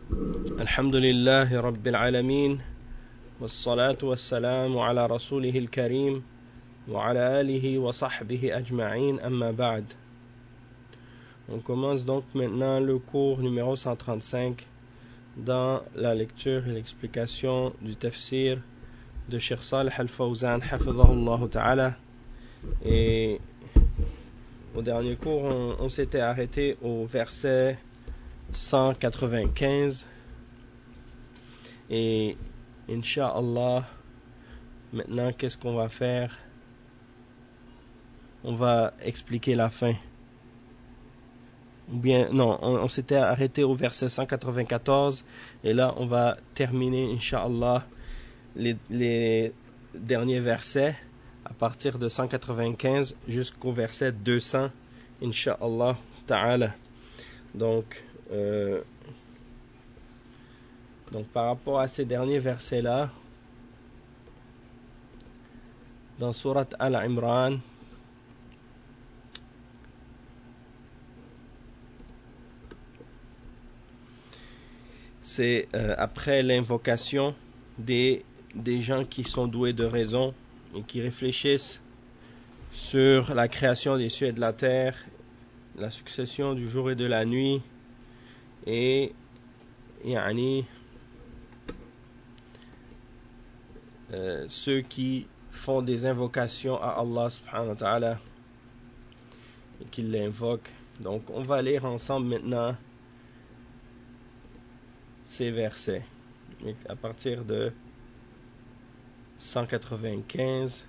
الحمد لله رب العالمين والصلاة والسلام على رسوله الكريم وعلى آله وصحبه أجمعين أما بعد. On commence donc maintenant le cours numéro 135 dans la lecture et l'explication du tafsir de Cheikh Salih Al-Fawzan hafidhahullah ta'ala. Et au dernier cours on s'était arrêté au verset 195 et Inch'Allah maintenant qu'est-ce qu'on va faire? On va expliquer la fin. Ou bien non, on s'était arrêté au verset 194 et là on va terminer Inch'Allah les derniers versets à partir de 195 jusqu'au verset 200 Inch'Allah ta'ala. Donc par rapport à ces derniers versets-là, dans Sourate Al-Imran, c'est après l'invocation des gens qui sont doués de raison et qui réfléchissent sur la création des cieux et de la terre, la succession du jour et de la nuit, et ceux qui font des invocations à Allah subhanahu wa ta'ala et qui l'invoquent. Donc on va lire ensemble maintenant ces versets à partir de 195.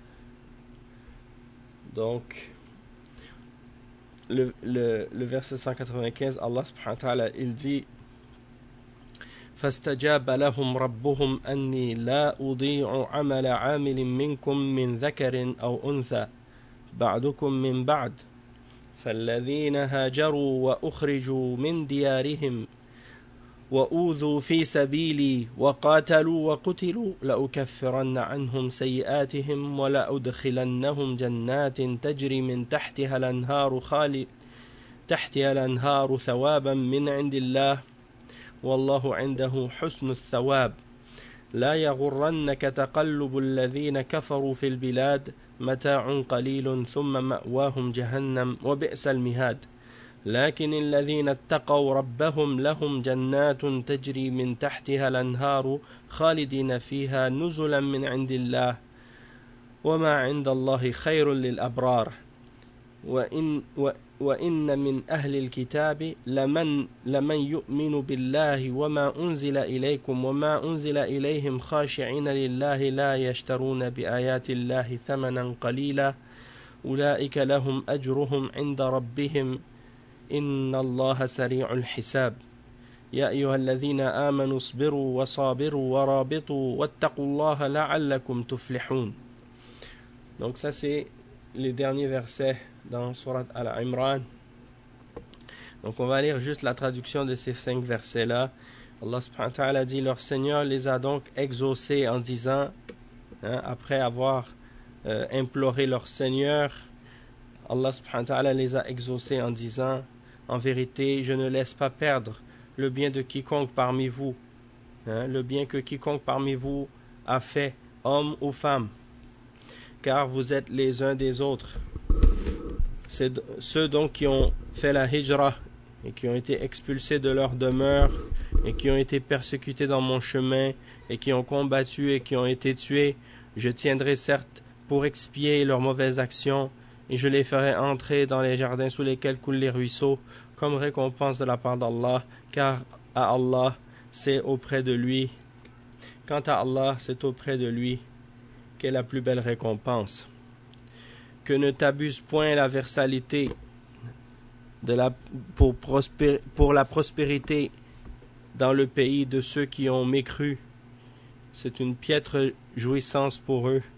Donc le verset 195, Allah subhanahu wa ta'ala il dit: فاستجاب لهم ربهم أني لا أضيع عمل عامل منكم من ذكر أو أنثى بعضكم من بعض فالذين هاجروا وأخرجوا من ديارهم وأوذوا في سبيلي وقاتلوا وقتلوا لأكفرن عنهم سيئاتهم ولأدخلنهم جنات تجري من تحتها الأنهار ثوابا من عند الله والله عنده حسن الثواب لا يغرنك تقلب الذين كفروا في البلاد متاع قليل ثم مأواهم جهنم وبئس المهاد لكن الذين اتقوا ربهم لهم جنات تجري من تحتها الأنهار خالدين فيها نزلا من عند الله وما عند الله خير للأبرار وإن من أهل الكتاب لمن يؤمن بالله وما أنزل إليكم وما أنزل إليهم خاشعين لله لا يشترون بآيات الله ثمنا قليلا أولئك لهم أجرهم عند ربهم إن الله سريع الحساب يا أيها الذين آمنوا اصبروا وصابروا ورابطوا واتقوا الله لعلكم تفلحون. Donc ça c'est les derniers versets dans Sourate Al-Imran. Donc on va lire juste la traduction de ces 5 versets-là. Allah subhanahu wa ta'ala dit: leur Seigneur les a donc exaucés en disant, après avoir imploré leur Seigneur, Allah subhanahu wa ta'ala les a exaucés en disant: en vérité, je ne laisse pas perdre le bien de quiconque parmi vous, le bien que quiconque parmi vous a fait, homme ou femme, car vous êtes les uns des autres. C'est ceux donc qui ont fait la hijra et qui ont été expulsés de leur demeure et qui ont été persécutés dans mon chemin et qui ont combattu et qui ont été tués, je tiendrai certes pour expier leurs mauvaises actions et je les ferai entrer dans les jardins sous lesquels coulent les ruisseaux comme récompense de la part d'Allah, car à Allah c'est auprès de lui. Quant à Allah, c'est auprès de lui qu'est la plus belle récompense. Que ne t'abuse point la versalité pour la prospérité dans le pays de ceux qui ont mécru. C'est une piètre jouissance pour eux.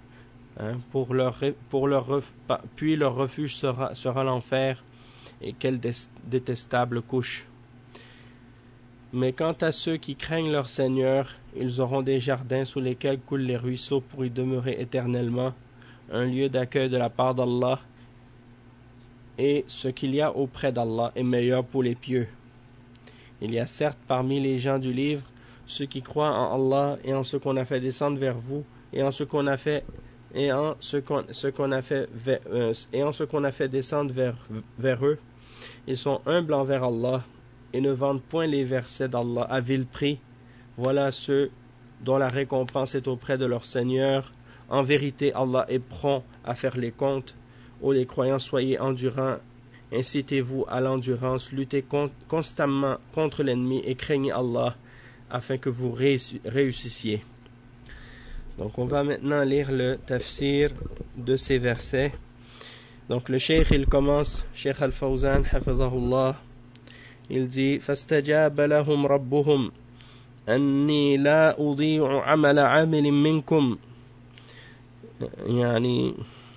Puis leur refuge sera l'enfer, et quelle détestable couche. Mais quant à ceux qui craignent leur Seigneur, ils auront des jardins sous lesquels coulent les ruisseaux pour y demeurer éternellement, un lieu d'accueil de la part d'Allah, et ce qu'il y a auprès d'Allah est meilleur pour les pieux. Il y a certes parmi les gens du livre ceux qui croient en Allah et en ce qu'on a fait descendre vers vous et en ce qu'on a fait descendre vers eux. Ils sont humbles envers Allah et ne vendent point les versets d'Allah à vil prix. Voilà ceux dont la récompense est auprès de leur Seigneur. En vérité, Allah est prompt à faire les comptes. Ô les croyants, soyez endurants, incitez-vous à l'endurance, luttez constamment contre l'ennemi et craignez Allah afin que vous réussissiez. Donc on va maintenant lire le tafsir de ces versets. Donc le cheikh il commence, Cheikh Al-Fawzan hafizahullah, il dit فاستجاب لهم ربهم أني لا أضيع عمل عامل منكم يعني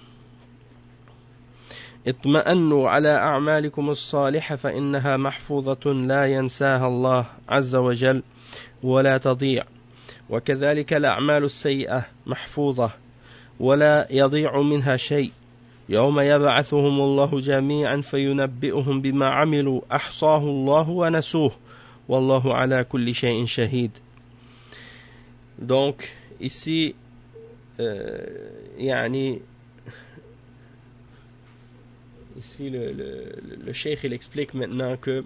اطمأنوا على أعمالكم الصالحة فإنها محفوظة لا ينساها الله عز وجل ولا تضيع وكذلك الأعمال السيئة محفوظة ولا يضيع منها شيء يوم يبعثهم الله جميعا فينبئهم بما عملوا أحصاه الله ونسوه والله على كل شيء شهيد. Donc ici ici le cheikh il explique maintenant que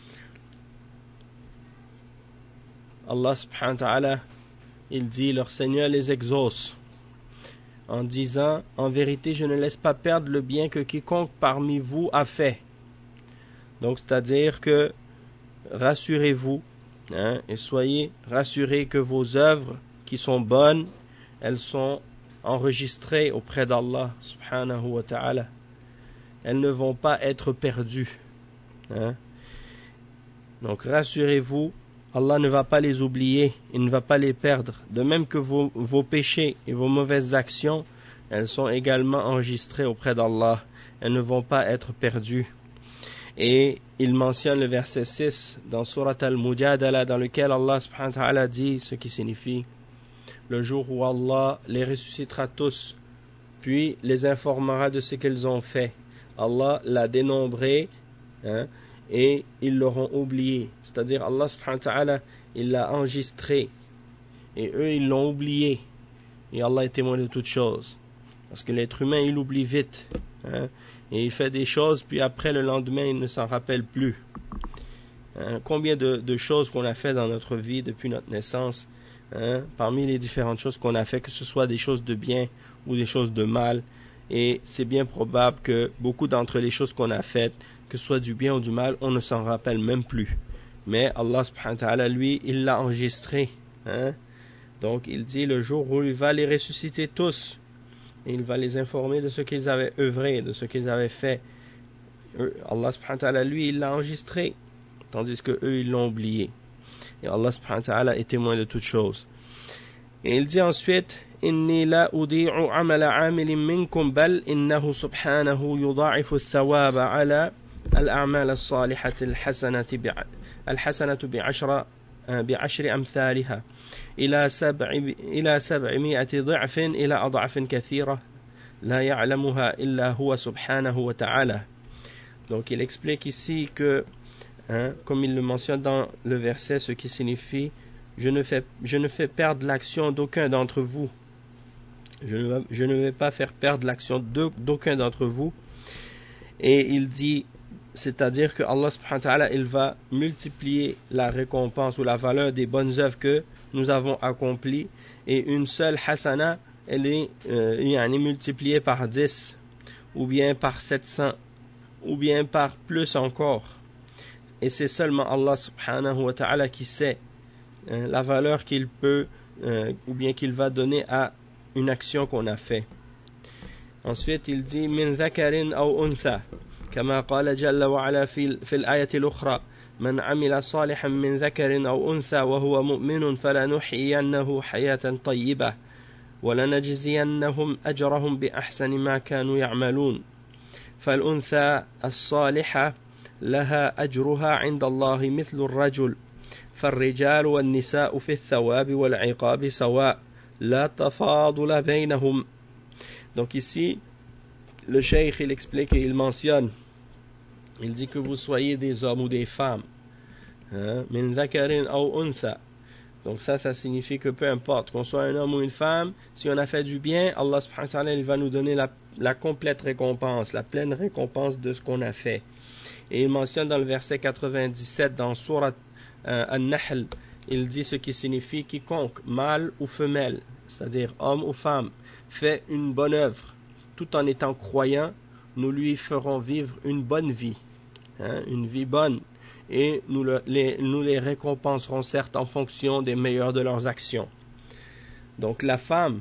Allah subhanahu wa ta'ala il dit leur Seigneur les exauce en disant en vérité je ne laisse pas perdre le bien que quiconque parmi vous a fait. Donc c'est-à-dire que rassurez-vous et soyez rassurés que vos œuvres qui sont bonnes elles sont enregistrées auprès d'Allah subhanahu wa ta'ala. Elles ne vont pas être perdues. Donc rassurez-vous, Allah ne va pas les oublier, il ne va pas les perdre. De même que vos péchés et vos mauvaises actions, elles sont également enregistrées auprès d'Allah. Elles ne vont pas être perdues. Et il mentionne le verset 6 dans Surat Al-Mujadala dans lequel Allah subhanahu wa ta'ala dit ce qui signifie le jour où Allah les ressuscitera tous, puis les informera de ce qu'ils ont fait. Allah l'a dénombré et ils l'auront oublié. C'est-à-dire Allah subhanahu wa ta'ala il l'a enregistré et eux ils l'ont oublié. Et Allah est témoin de toutes choses. Parce que l'être humain il oublie vite. Et il fait des choses puis après le lendemain il ne s'en rappelle plus. Combien de choses qu'on a fait dans notre vie depuis notre naissance, parmi les différentes choses qu'on a fait, que ce soit des choses de bien ou des choses de mal, et c'est bien probable que beaucoup d'entre les choses qu'on a faites, que ce soit du bien ou du mal, on ne s'en rappelle même plus. Mais Allah subhanahu wa ta'ala, lui, il l'a enregistré. Donc il dit le jour où il va les ressusciter tous, et il va les informer de ce qu'ils avaient œuvré, de ce qu'ils avaient fait. Allah subhanahu wa ta'ala, lui, il l'a enregistré, tandis que eux ils l'ont oublié. Et Allah subhanahu wa ta'ala est témoin de toutes choses. Et il dit ensuite إني لا أضيع عمل عامل منكم بل إنه سبحانه يضاعف الثواب على الأعمال الصالحة الحسنة بعشر أمثالها إلى 700 ضعف إلى أضعاف كثيرة لا يعلمها إلا هو سبحانه وتعالى. Donc il explique ici que comme il le mentionne dans le verset, ce qui signifie je ne fais perdre l'action d'aucun d'entre vous. Je ne vais pas faire perdre l'action d'aucun d'entre vous. Et il dit, c'est-à-dire que Allah subhanahu wa ta'ala, il va multiplier la récompense ou la valeur des bonnes œuvres que nous avons accomplies. Et une seule hasana, elle est multipliée par 10, ou bien par 700, ou bien par plus encore. Et c'est seulement Allah subhanahu wa ta'ala qui sait la valeur qu'il peut ou bien qu'il va donner à une action qu'on a fait. Ensuite il dit min dhakarin aw untha kama qala jalla wa ala fi al-ayati al-ukhra man amila salihan min dhakarin aw untha wa huwa mu'minun falanuhyiyannahu hayatan tayyibah wa lanajziyannahum ajrahum bi ahsani ma kanu ya'malun fal-untha as-salihah لها أجرها عند الله مثل الرجل فالرجال والنساء في الثواب والعقاب سواء لا تفاضل بينهم. Donc ici le cheikh il explique et il mentionne, il dit que vous soyez des hommes ou des femmes, min dhakarin aw untha. Donc ça signifie que peu importe, qu'on soit un homme ou une femme, si on a fait du bien, Allah subhanahu wa ta'ala, il va nous donner la complète récompense, la pleine récompense de ce qu'on a fait. Et il mentionne dans le verset 97 dans Surat An-Nahl, il dit ce qui signifie quiconque, mâle ou femelle, c'est-à-dire homme ou femme, fait une bonne œuvre, tout en étant croyant, nous lui ferons vivre une bonne vie, une vie bonne, et nous les récompenserons certes en fonction des meilleures de leurs actions. Donc la femme,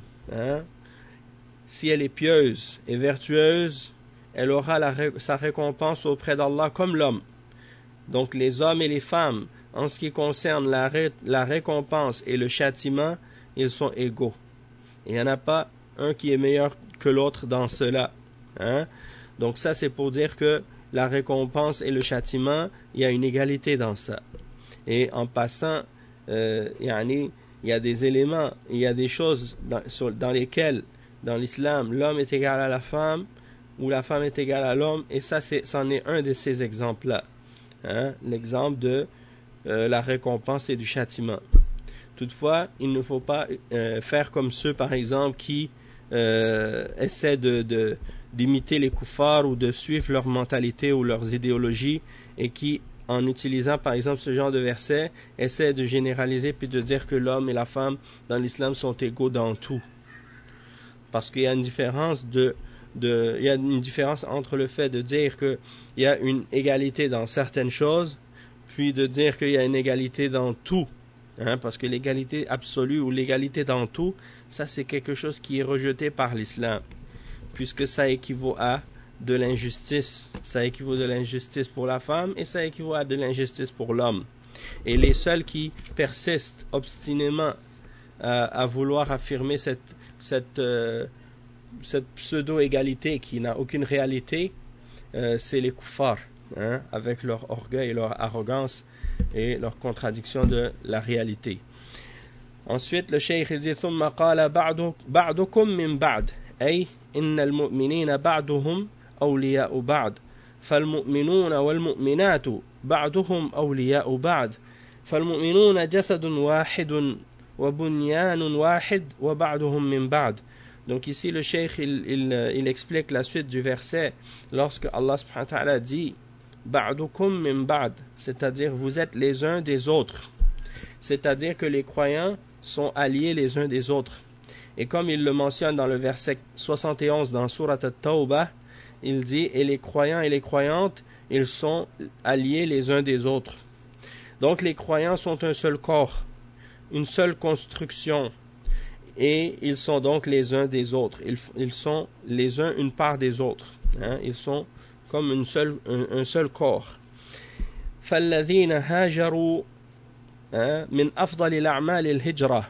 si elle est pieuse et vertueuse, elle aura sa récompense auprès d'Allah comme l'homme. Donc les hommes et les femmes, en ce qui concerne la récompense et le châtiment, ils sont égaux. Il n'y en a pas un qui est meilleur que l'autre dans cela. Donc ça, c'est pour dire que la récompense et le châtiment, il y a une égalité dans ça. Et en passant, il y a des éléments, il y a des choses dans lesquelles, dans l'islam, l'homme est égal à la femme, ou la femme est égale à l'homme, et ça, c'en est un de ces exemples-là. L'exemple de la récompense et du châtiment. Toutefois, il ne faut pas faire comme ceux, par exemple, qui essaient d'imiter les koufars ou de suivre leur mentalité ou leurs idéologies et qui, en utilisant, par exemple, ce genre de verset, essaient de généraliser puis de dire que l'homme et la femme dans l'islam sont égaux dans tout. Parce qu'il y a une différence il y a une différence entre le fait de dire qu'il y a une égalité dans certaines choses, puis de dire qu'il y a une égalité dans tout. Parce que l'égalité absolue ou l'égalité dans tout, ça c'est quelque chose qui est rejeté par l'islam, puisque ça équivaut à de l'injustice. Ça équivaut de l'injustice pour la femme et ça équivaut à de l'injustice pour l'homme. Et les seuls qui persistent obstinément à vouloir affirmer cette pseudo-égalité qui n'a aucune réalité, c'est les koufars, avec leur orgueil, leur arrogance et leur contradiction de la réalité. Ensuite, le cheikh dit ثم قال بعضكم من بعد أي إن المؤمنين بعضهم أولياء بعض فالمؤمنون والمؤمنات بعضهم أولياء بعض فالمؤمنون جسد واحد وبنيان واحد وبعضهم من بعض. Donc ici le cheikh il explique la suite du verset lorsque Allah subhanahu wa ta'ala dit ba'dukum min ba'd, c'est-à-dire vous êtes les uns des autres, c'est-à-dire que les croyants sont alliés les uns des autres. Et comme il le mentionne dans le verset 71 dans Surat At-Tawbah, il dit et les croyants et les croyantes, ils sont alliés les uns des autres. Donc les croyants sont un seul corps, une seule construction, et ils sont donc les uns des autres. Ils sont les uns une part des autres. Ils sont comme un seul corps. فالذين هاجروا من أفضل الأعمال الهجرة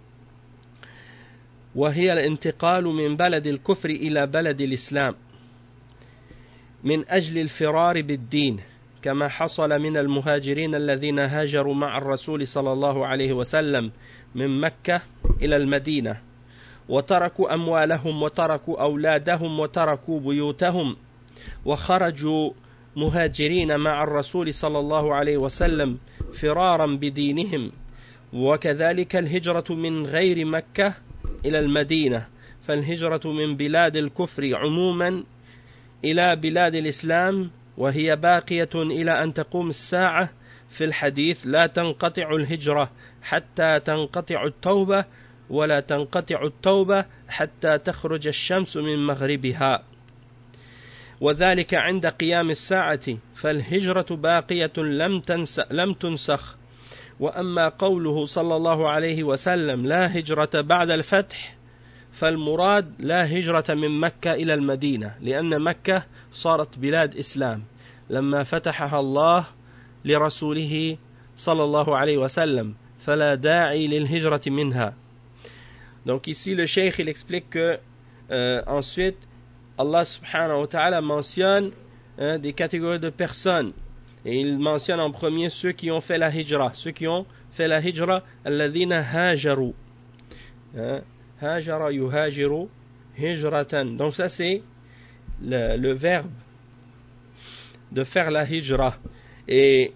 وهي الانتقال من بلد الكفر إلى بلد الإسلام من أجل الفرار بالدين كما حصل من المهاجرين الذين هاجروا مع الرسول صلى الله عليه وسلم من مكة إلى المدينة وتركوا أموالهم وتركوا أولادهم وتركوا بيوتهم وخرجوا مهاجرين مع الرسول صلى الله عليه وسلم فرارا بدينهم وكذلك الهجرة من غير مكة إلى المدينة فالهجرة من بلاد الكفر عموما إلى بلاد الإسلام وهي باقية إلى أن تقوم الساعة في الحديث لا تنقطع الهجرة حتى تنقطع التوبة ولا تنقطع التوبة حتى تخرج الشمس من مغربها وذلك عند قيام الساعة فالهجرة باقية لم تنسخ وأما قوله صلى الله عليه وسلم لا هجرة بعد الفتح فالمراد لا هجرة من مكة إلى المدينة لأن مكة صارت بلاد إسلام لما فتحها الله لرسوله صلى الله عليه وسلم فلا داعي للهجرة منها. Donc ici le cheikh il explique que ensuite Allah subhanahu wa ta'ala mentionne des catégories de personnes et il mentionne en premier ceux qui ont fait la hijra, alladhina hajaru, hajara yuhajiru hijratan. Donc ça c'est le verbe de faire la hijra. Et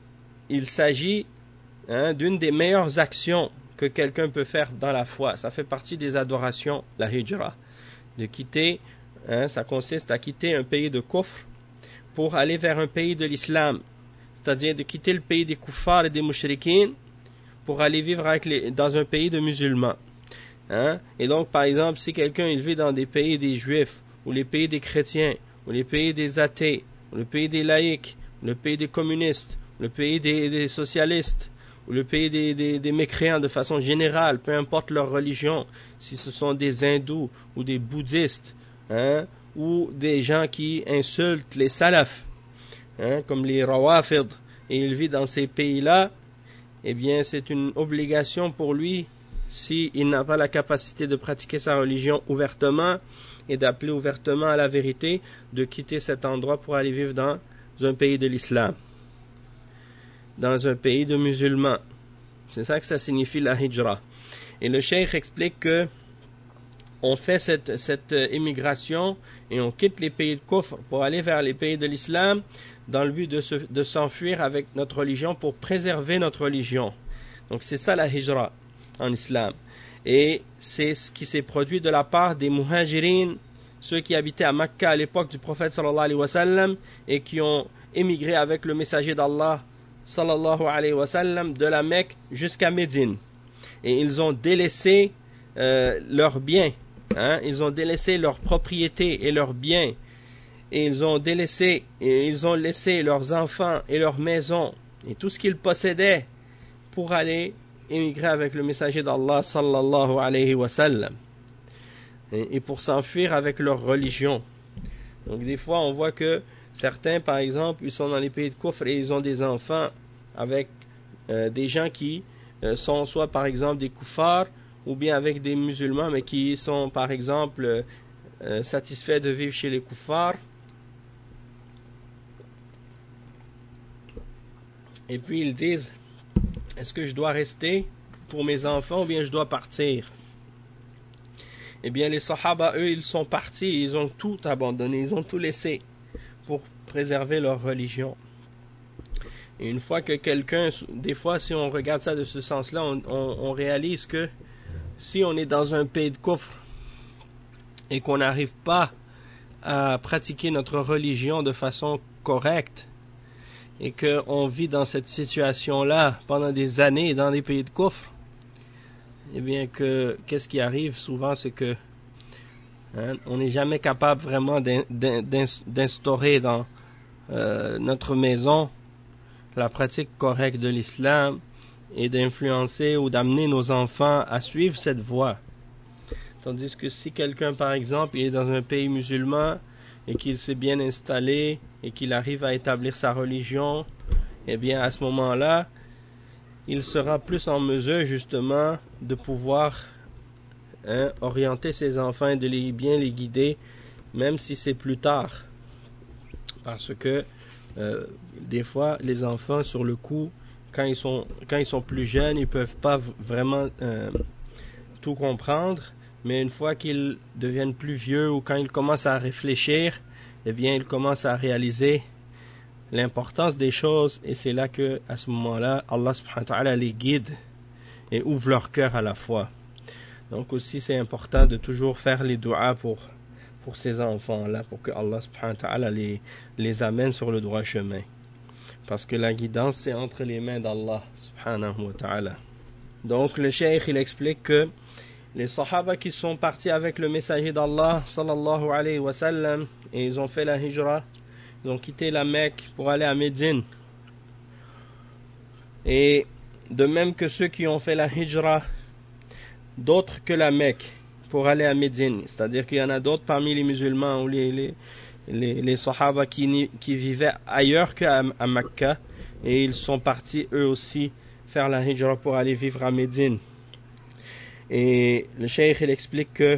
il s'agit d'une des meilleures actions que quelqu'un peut faire dans la foi. Ça fait partie des adorations, la hijra. De quitter, ça consiste à quitter un pays de kufr pour aller vers un pays de l'islam. C'est-à-dire de quitter le pays des kuffars et des mushrikines pour aller vivre dans un pays de musulmans. Et donc, par exemple, si quelqu'un il vit dans des pays des juifs, ou les pays des chrétiens, ou les pays des athées, ou le pays des laïcs, ou le pays des communistes, ou le pays des socialistes, ou le pays des mécréants de façon générale, peu importe leur religion, si ce sont des hindous ou des bouddhistes, ou des gens qui insultent les salafs, comme les rawafid, et il vit dans ces pays-là, eh bien c'est une obligation pour lui, s'il n'a pas la capacité de pratiquer sa religion ouvertement et d'appeler ouvertement à la vérité, de quitter cet endroit pour aller vivre dans un pays de l'islam, dans un pays de musulmans. C'est ça que ça signifie la hijra. Et le cheikh explique que on fait cette émigration et on quitte les pays de kufr pour aller vers les pays de l'islam dans le but de s'enfuir avec notre religion pour préserver notre religion. Donc c'est ça la hijra en islam. Et c'est ce qui s'est produit de la part des muhajirin, ceux qui habitaient à Mecca à l'époque du prophète sallallahu alayhi wa sallam et qui ont émigré avec le messager d'Allah sallallahu alayhi wa sallam de la Mecque jusqu'à Médine. Et ils ont délaissé leurs biens, ils ont délaissé leurs propriétés et leurs biens, et ils ont laissé leurs enfants et leurs maisons et tout ce qu'ils possédaient pour aller émigrer avec le messager d'Allah sallallahu alayhi wa sallam et pour s'enfuir avec leur religion. Donc des fois on voit que certains par exemple ils sont dans les pays de kufr et ils ont des enfants avec des gens qui sont soit par exemple des kuffars ou bien avec des musulmans mais qui sont par exemple satisfaits de vivre chez les kuffars, et puis ils disent: est-ce que je dois rester pour mes enfants ou bien je dois partir? Eh bien les sahaba, eux, ils sont partis, ils ont tout abandonné, ils ont tout laissé pour préserver leur religion. Et une fois que quelqu'un, des fois si on regarde ça de ce sens-là, on réalise que si on est dans un pays de kufr et qu'on n'arrive pas à pratiquer notre religion de façon correcte, et qu'on vit dans cette situation-là pendant des années dans les pays de kufr, eh bien qu'est-ce qui arrive souvent, c'est que on n'est jamais capable vraiment d'instaurer dans notre maison la pratique correcte de l'islam et d'influencer ou d'amener nos enfants à suivre cette voie. Tandis que si quelqu'un, par exemple, est dans un pays musulman et qu'il s'est bien installé et qu'il arrive à établir sa religion, eh bien à ce moment-là, il sera plus en mesure justement de pouvoir orienter ses enfants et de bien les guider, même si c'est plus tard. Parce que des fois, les enfants sur le coup, quand ils sont plus jeunes, ils peuvent pas vraiment tout comprendre, mais une fois qu'ils deviennent plus vieux ou quand ils commencent à réfléchir, eh bien ils commencent à réaliser l'importance des choses, et c'est là que à ce moment-là Allah subhanahu wa ta'ala les guide et ouvre leur cœur à la foi. Donc aussi c'est important de toujours faire les du'a pour ces enfants-là, pour que Allah subhanahu wa ta'ala les amène sur le droit chemin, parce que la guidance c'est entre les mains d'Allah subhanahu wa ta'ala. Donc le cheikh il explique que les sahaba qui sont partis avec le messager d'Allah sallallahu alayhi wa sallam et ils ont fait la hijra, ils ont quitté la Mecque pour aller à Médine, et de même que ceux qui ont fait la hijra d'autres que la Mecque pour aller à Médine, c'est-à-dire qu'il y en a d'autres parmi les musulmans ou les sahaba qui vivaient ailleurs qu'à Mecca, et ils sont partis eux aussi faire la hijra pour aller vivre à Médine. Et le cheikh il explique que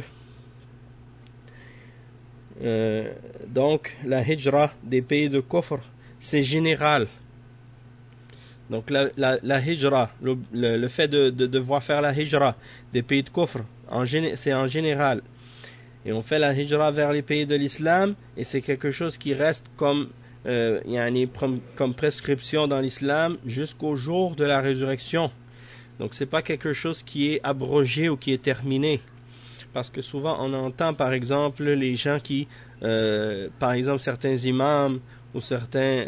donc la hijra des pays de kufr c'est général. Donc la hijra, le fait de devoir faire la hijra des pays de kufr, c'est en général. Et on fait la hijra vers les pays de l'islam, et c'est quelque chose qui reste comme comme prescription dans l'islam jusqu'au jour de la résurrection. Donc c'est pas quelque chose qui est abrogé ou qui est terminé. Parce que souvent on entend par exemple les gens qui, par exemple certains imams ou certains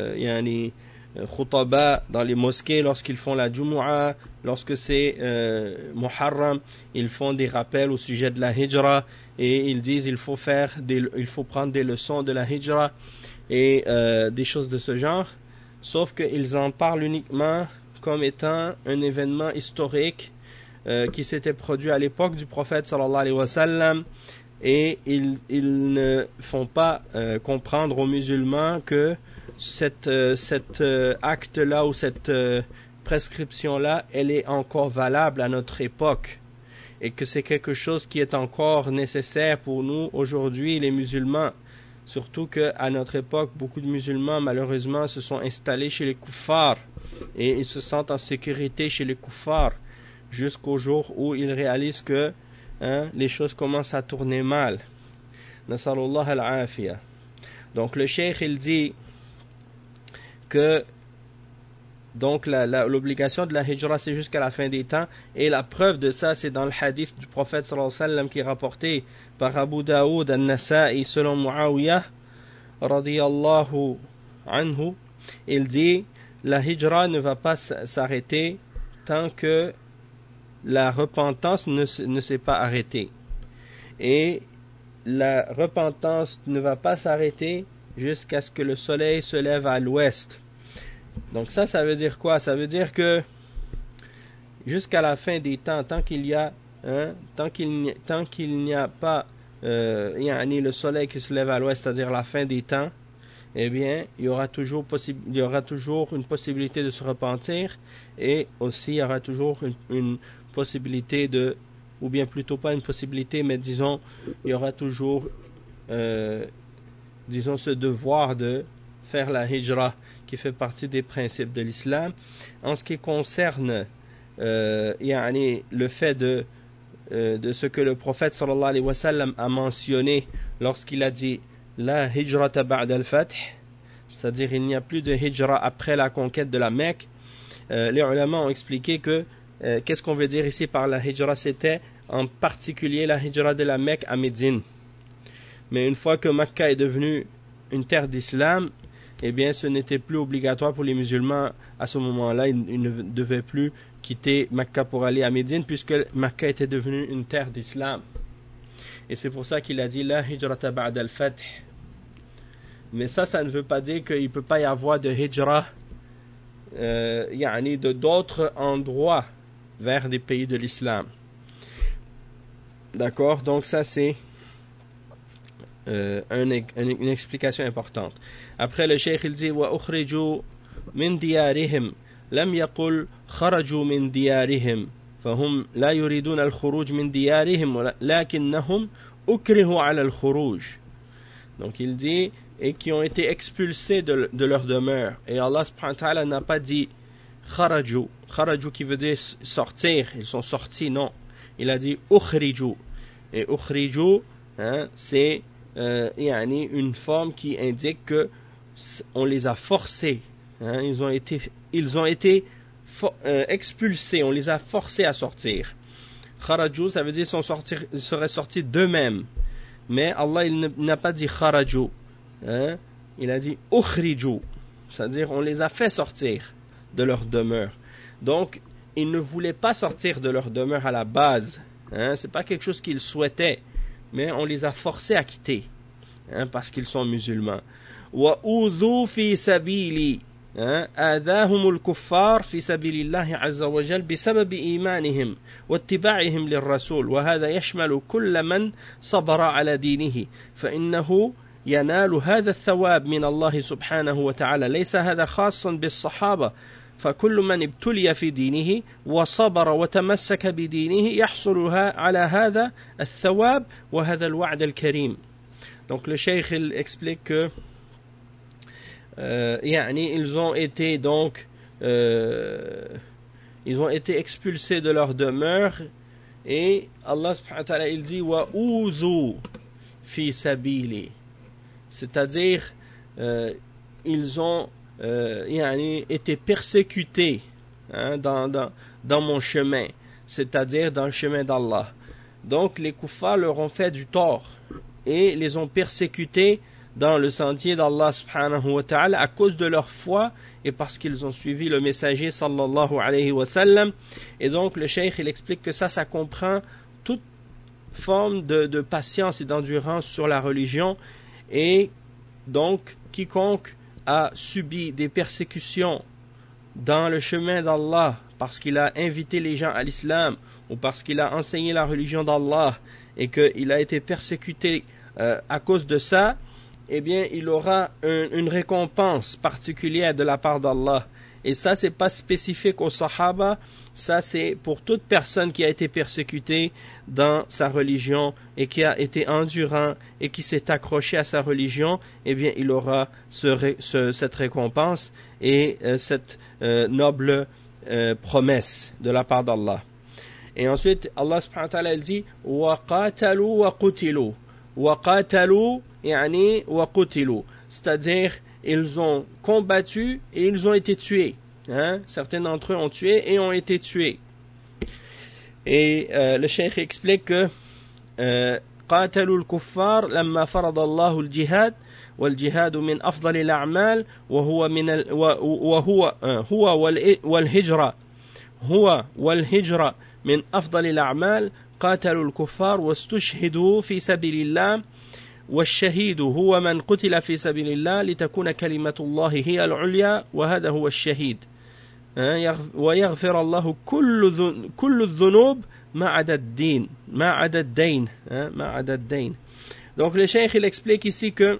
khutaba dans les mosquées lorsqu'ils font la Jumu'ah, lorsque c'est Muharram, ils font des rappels au sujet de la Hijra et ils disent il faut prendre des leçons de la Hijra et des choses de ce genre, sauf qu'ils en parlent uniquement comme étant un événement historique qui s'était produit à l'époque du prophète sallallahu alayhi wa sallam, et ils ne font pas comprendre aux musulmans que cet acte-là ou cette prescription-là, elle est encore valable à notre époque et que c'est quelque chose qui est encore nécessaire pour nous aujourd'hui les musulmans. Surtout qu'à notre époque, beaucoup de musulmans malheureusement se sont installés chez les kuffars et ils se sentent en sécurité chez les kuffars jusqu'au jour où ils réalisent que les choses commencent à tourner mal. Nasalullah al-afiyah. Donc le cheikh il dit que donc l'obligation de la hijra c'est jusqu'à la fin des temps, et la preuve de ça c'est dans le hadith du prophète sallallahu alayhi wa sallam qui est rapporté par Abu Daoud al-Nasa'i selon Muawiyah radiyallahu anhu. Il dit la hijra ne va pas s'arrêter tant que la repentance ne s'est pas arrêtée, et la repentance ne va pas s'arrêter jusqu'à ce que le soleil se lève à l'ouest. Donc ça veut dire quoi? Ça veut dire que jusqu'à la fin des temps, tant qu'il n'y a pas le soleil qui se lève à l'ouest, c'est-à-dire la fin des temps, eh bien, il y aura toujours une possibilité de se repentir, et aussi il y aura toujours une possibilité ou bien plutôt pas une possibilité, mais disons, il y aura toujours ce devoir de faire la hijra qui fait partie des principes de l'islam. En ce qui concerne le fait de ce que le prophète sallallahu alayhi wa sallam a mentionné lorsqu'il a dit la hijrata ba'da al-fath, c'est-à-dire il n'y a plus de hijra après la conquête de la Mecque, les ulama ont expliqué que qu'est-ce qu'on veut dire ici par la hijra? C'était en particulier la hijra de la Mecque à Médine. Mais une fois que Mecca est devenue une terre d'islam, eh bien ce n'était plus obligatoire pour les musulmans à ce moment-là. Ils ne devaient plus quitter Mecca pour aller à Médine, puisque Mecca était devenue une terre d'islam. Et c'est pour ça qu'il a dit la hijrata ba'da al-fath. Mais ça ne veut pas dire qu'il ne peut pas y avoir de hijra de d'autres endroits vers des pays de l'islam. D'accord? Donc ça c'est une explication importante. Après le cheikh il dit wa ukhriju min diyarihim lam yaqul kharaju min diyarihim fahum la yuridun al-khuruj min diyarihim lakinnahum ukrihu ala al-khuruj. Donc il dit et qui ont été expulsés de leur demeure, et Allah subhanahu wa ta'ala n'a pas dit kharaju qui veut dire sortir, ils sont sortis, non, il a dit ukhriju, et ukhriju c'est une forme qui indique que on les a forcés, ils ont été expulsés, on les a forcés à sortir. Kharaju ça veut dire ils seraient sortis d'eux-mêmes, mais Allah il n'a pas dit kharaju, il a dit ukhriju, c'est-à-dire on les a fait sortir de leur demeure. Donc ils ne voulaient pas sortir de leur demeure à la base, c'est pas quelque chose qu'ils souhaitaient, mais on les a forcés à quitter, parce qu'ils sont musulmans. Wa udhu fi sabili, آذاهم الكفار في سبيل الله عز وجل بسبب إيمانهم واتباعهم للرسول وهذا يشمل كل من صبر على دينه فإنه ينال هذا الثواب من الله سبحانه وتعالى. ليس هذا خاصا بالصحابة، فكل من ابتلي في دينه وصبر وتمسك بدينه يحصل على هذا الثواب وهذا الوعد الكريم. Donc le cheikh il explique que ils ont été expulsés de leur demeure, et Allah subhanahu wa ta'ala il dit wa udhu fi sabili, c'est-à-dire ils ont été persécutés dans mon chemin, c'est-à-dire dans le chemin d'Allah. Donc les kuffars leur ont fait du tort et les ont persécutés dans le sentier d'Allah subhanahu wa ta'ala à cause de leur foi et parce qu'ils ont suivi le messager sallallahu alayhi wa sallam. Et donc le cheikh il explique que ça comprend toute forme de patience et d'endurance sur la religion. Et donc quiconque a subi des persécutions dans le chemin d'Allah parce qu'il a invité les gens à l'islam ou parce qu'il a enseigné la religion d'Allah et qu'il a été persécuté à cause de ça, eh bien il aura une récompense particulière de la part d'Allah. Et ça c'est pas spécifique aux Sahaba, ça c'est pour toute personne qui a été persécutée dans sa religion et qui a été endurant et qui s'est accroché à sa religion, eh bien il aura cette récompense et cette noble promesse de la part d'Allah. Et ensuite Allah subhanahu wa ta'ala dit wa qatalu wa qutilu. Wa qatalu yani wa qutilu, c'est-à-dire ils ont combattu et ils ont été tués. Certains d'entre eux ont tué et ont été tués. Et le cheikh explique que قاتلوا الكفار لما فرض الله الجهاد والجهاد من أفضل الأعمال هو والهجرة من أفضل الأعمال قاتلوا الكفار واستشهدوا في سبيل الله والشهيد هو من قتل في سبيل الله لتكون كلمة الله هي العليا وهذا هو الشهيد ويغفر الله كل الذنوب ما عدا الدين. Donc le cheikh il explique ici que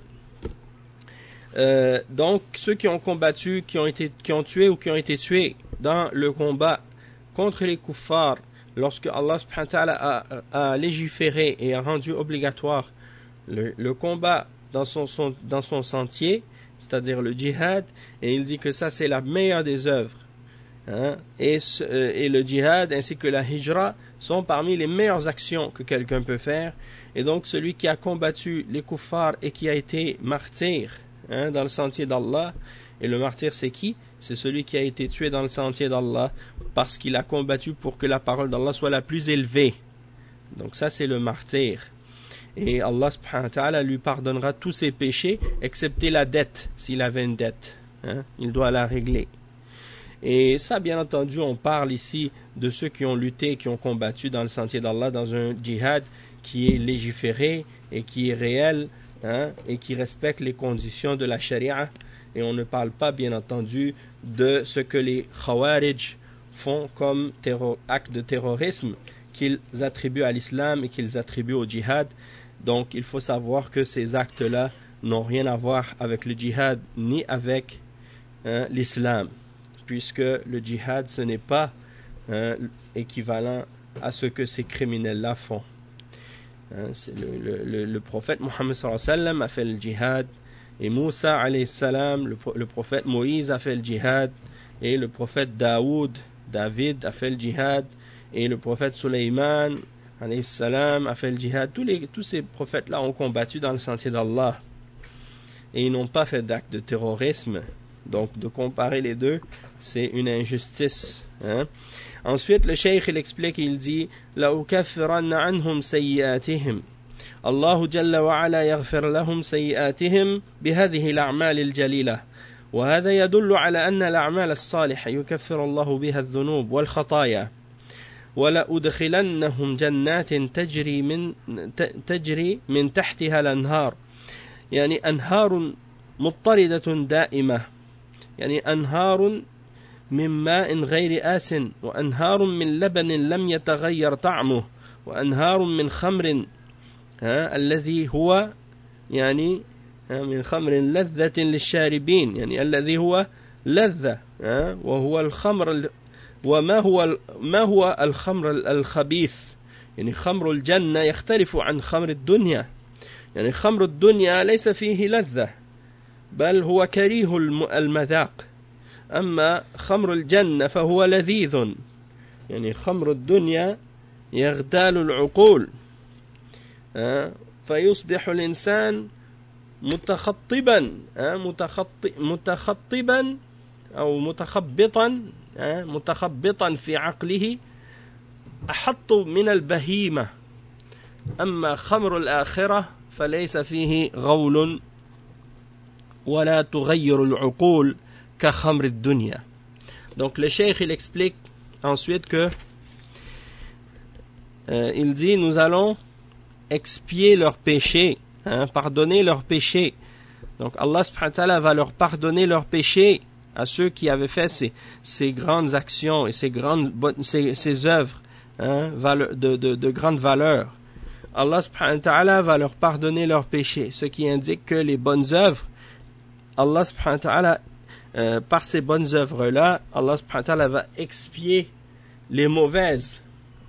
donc ceux qui ont combattu, qui ont tué ou qui ont été tués dans le combat contre les kuffars, lorsque Allah subhanahu wa ta'ala a légiféré et a rendu obligatoire le combat dans son sentier, c'est-à-dire le djihad, et il dit que ça c'est la meilleure des œuvres. Et le djihad ainsi que la hijra sont parmi les meilleures actions que quelqu'un peut faire. Et donc celui qui a combattu les kuffars et qui a été martyr dans le sentier d'Allah, et le martyr c'est qui? C'est celui qui a été tué dans le sentier d'Allah parce qu'il a combattu pour que la parole d'Allah soit la plus élevée. Donc ça c'est le martyr. Et Allah subhanahu wa ta'ala lui pardonnera tous ses péchés excepté la dette. S'il avait une dette, il doit la régler. Et ça, bien entendu, on parle ici de ceux qui ont lutté, qui ont combattu dans le sentier d'Allah, dans un djihad qui est légiféré et qui est réel, et qui respecte les conditions de la charia. Et on ne parle pas, bien entendu, de ce que les khawarij font comme acte de terrorisme qu'ils attribuent à l'islam et qu'ils attribuent au djihad. Donc, il faut savoir que ces actes-là n'ont rien à voir avec le djihad ni avec l'islam, puisque le djihad, ce n'est pas équivalent à ce que ces criminels-là font. Le prophète Mohammed sallallahu alayhi wa sallam a fait le djihad, et Moussa alayhi salam, le prophète Moïse a fait le djihad, et le prophète David a fait le djihad, et le prophète Sulaiman alayhi salam a fait le djihad. Tous ces prophètes-là ont combattu dans le sentier d'Allah, et ils n'ont pas fait d'acte de terrorisme. Donc de comparer les deux, c'est une injustice. Ensuite, le cheikh il explique, il dit لَأُكَفِّرَنَّ عَنْهُمْ سَيِّئَاتِهِمْ الله جل وعلا يغفر لهم سيئاتهم بهذه الأعمال الجليلة وهذا يدل على أن الأعمال الصالحة يكفر الله بها الذنوب والخطايا ولأدخلنهم جنات تجري من تحتها الأنهار يعني أنهار مضطردة دائمة يعني أنهار من ماء غير آس وأنهار من لبن لم يتغير طعمه وأنهار من خمر الذي هو يعني من خمر لذة للشاربين يعني الذي هو لذة وهو الخمر وما هو الخمر الخبيث يعني خمر الجنة يختلف عن خمر الدنيا يعني خمر الدنيا ليس فيه لذة بل هو كريه المذاق أما خمر الجنة فهو لذيذ يعني خمر الدنيا يغتال العقول فيصبح الإنسان متخطبا متخطبا أو متخبطا متخبطا في عقله أحط من البهيمة أما خمر الآخرة فليس فيه غول ولا تغير العقول كخمر الدنيا. Donc le cheikh il explique ensuite que il dit nous allons expier leurs péchés, pardonner leurs péchés. Donc Allah subhanahu wa ta'ala va leur pardonner leurs péchés à ceux qui avaient fait ces grandes actions et ces œuvres de grande valeur. Allah subhanahu wa ta'ala va leur pardonner leurs péchés, ce qui indique que les bonnes œuvres, Allah subhanahu wa ta'ala, par ces bonnes œuvres-là, Allah subhanahu wa ta'ala va expier les mauvaises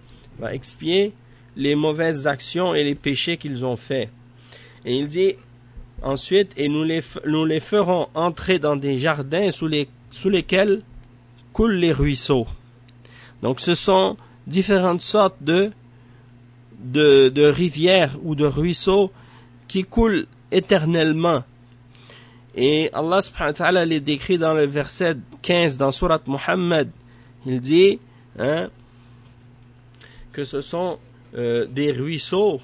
actions et les péchés qu'ils ont faits. Et il dit ensuite, et nous les ferons entrer dans des jardins sous lesquels coulent les ruisseaux. Donc ce sont différentes sortes de rivières ou de ruisseaux qui coulent éternellement. Et Allah subhanahu wa ta'ala les décrit dans le verset 15 dans Surat Muhammad. Il dit que ce sont des ruisseaux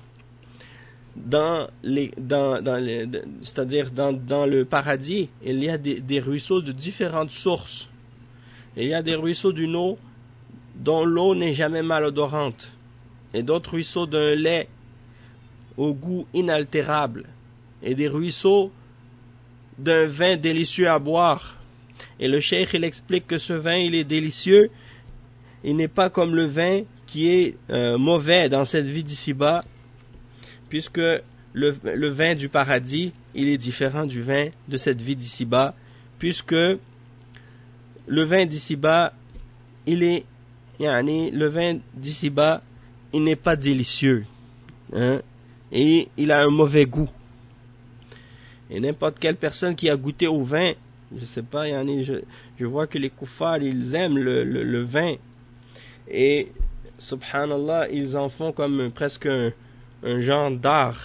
c'est-à-dire dans le paradis. Il y a des ruisseaux de différentes sources. Il y a des ruisseaux d'une eau dont l'eau n'est jamais malodorante, et d'autres ruisseaux d'un lait au goût inaltérable, et des ruisseaux d'un vin délicieux à boire. Et le cheikh il explique que ce vin il est délicieux, il n'est pas comme le vin qui est mauvais dans cette vie d'ici-bas, puisque le vin du paradis il est différent du vin de cette vie d'ici-bas, puisque le vin d'ici-bas le vin d'ici-bas il n'est pas délicieux, et il a un mauvais goût. Et n'importe quelle personne qui a goûté au vin, je sais pas, je vois que les kuffars ils aiment le vin, et subhanallah ils en font comme presque un genre d'art,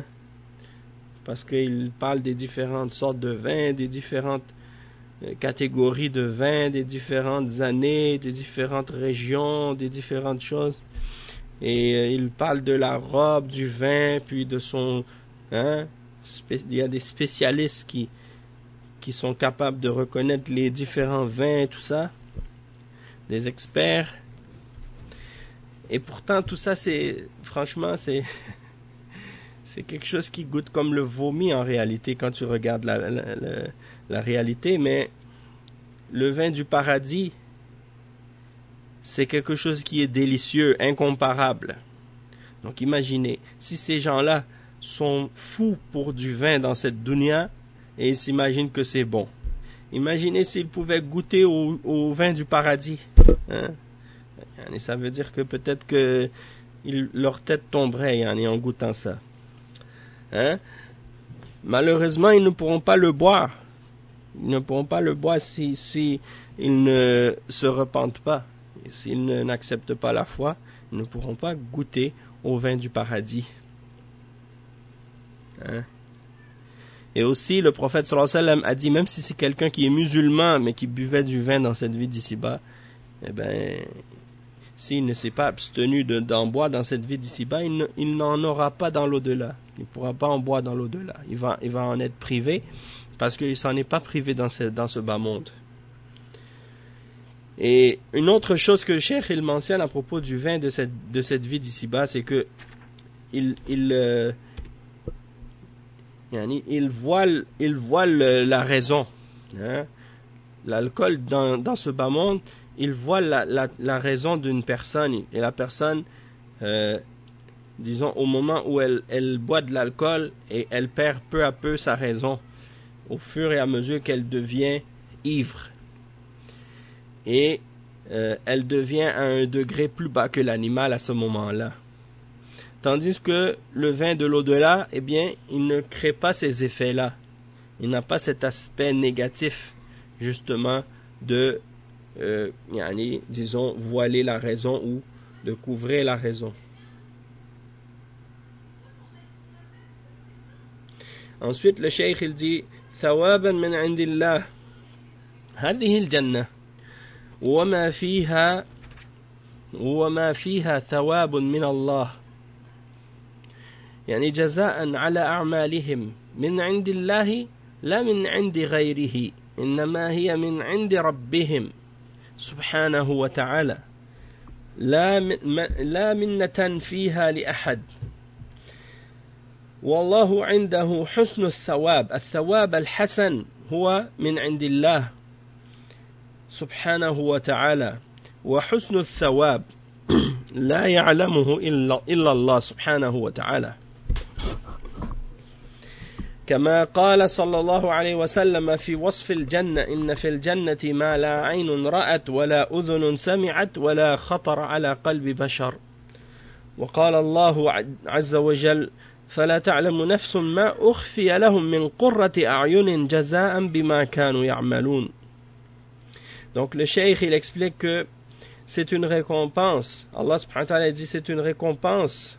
parce qu'ils parlent des différentes sortes de vins, des différentes catégories de vins, des différentes années, des différentes régions, des différentes choses. Et ils parlent de la robe du vin, puis de son... il y a des spécialistes qui sont capables de reconnaître les différents vins, tout ça. Des experts. Et pourtant, tout ça, franchement, c'est quelque chose qui goûte comme le vomi en réalité, quand tu regardes la réalité. Mais le vin du paradis, c'est quelque chose qui est délicieux, incomparable. Donc imaginez, si ces gens-là sont fous pour du vin dans cette dunya, et ils s'imaginent que c'est bon. Imaginez s'ils pouvaient goûter au vin du paradis. Et ça veut dire que peut-être que leur tête tomberait en goûtant ça. Malheureusement, ils ne pourront pas le boire. Ils ne pourront pas le boire si ils ne se repentent pas. Et s'ils n'acceptent pas la foi, ils ne pourront pas goûter au vin du paradis. Et aussi, le prophète sallallahu alayhi wa sallam a dit, même si c'est quelqu'un qui est musulman, mais qui buvait du vin dans cette vie d'ici-bas, s'il ne s'est pas abstenu d'en boire dans cette vie d'ici-bas, il n'en aura pas dans l'au-delà. Il ne pourra pas en boire dans l'au-delà. Il va en être privé, parce qu'il ne s'en est pas privé dans ce bas monde. Et une autre chose que le cheikh il mentionne à propos du vin de cette vie d'ici-bas, c'est que il voile la raison. L'alcool dans ce bas monde, il voile la raison d'une personne, et la personne, disons, au moment où elle boit de l'alcool, et elle perd peu à peu sa raison, au fur et à mesure qu'elle devient ivre. Et elle devient à un degré plus bas que l'animal à ce moment-là. Tandis que le vin de l'au-delà, eh bien, il ne crée pas ces effets-là. Il n'a pas cet aspect négatif, justement, de, disons, voiler la raison ou de couvrir la raison. Ensuite, le cheikh il dit ثوابا من عند الله هذه الجنة وما فيها ثواب من الله يعني جزاء على أعمالهم من عند الله لا من عند غيره إنما هي من عند ربهم سبحانه وتعالى لا منة فيها لأحد والله عنده حسن الثواب الحسن هو من عند الله سبحانه وتعالى وحسن الثواب لا يعلمه إلا الله سبحانه وتعالى كما قال صلى الله عليه وسلم في وصف الجنة إن في الجنة ما لا عين رأت ولا أذن سمعت ولا خطر على قلب بشر وقال الله عز وجل فلا تعلم نفس ما أخفي لهم من قرة أعين جزاء بما كانوا يعملون. Donc le cheikh il explique que c'est une récompense. Allah subhanahu wa ta'ala dit c'est une récompense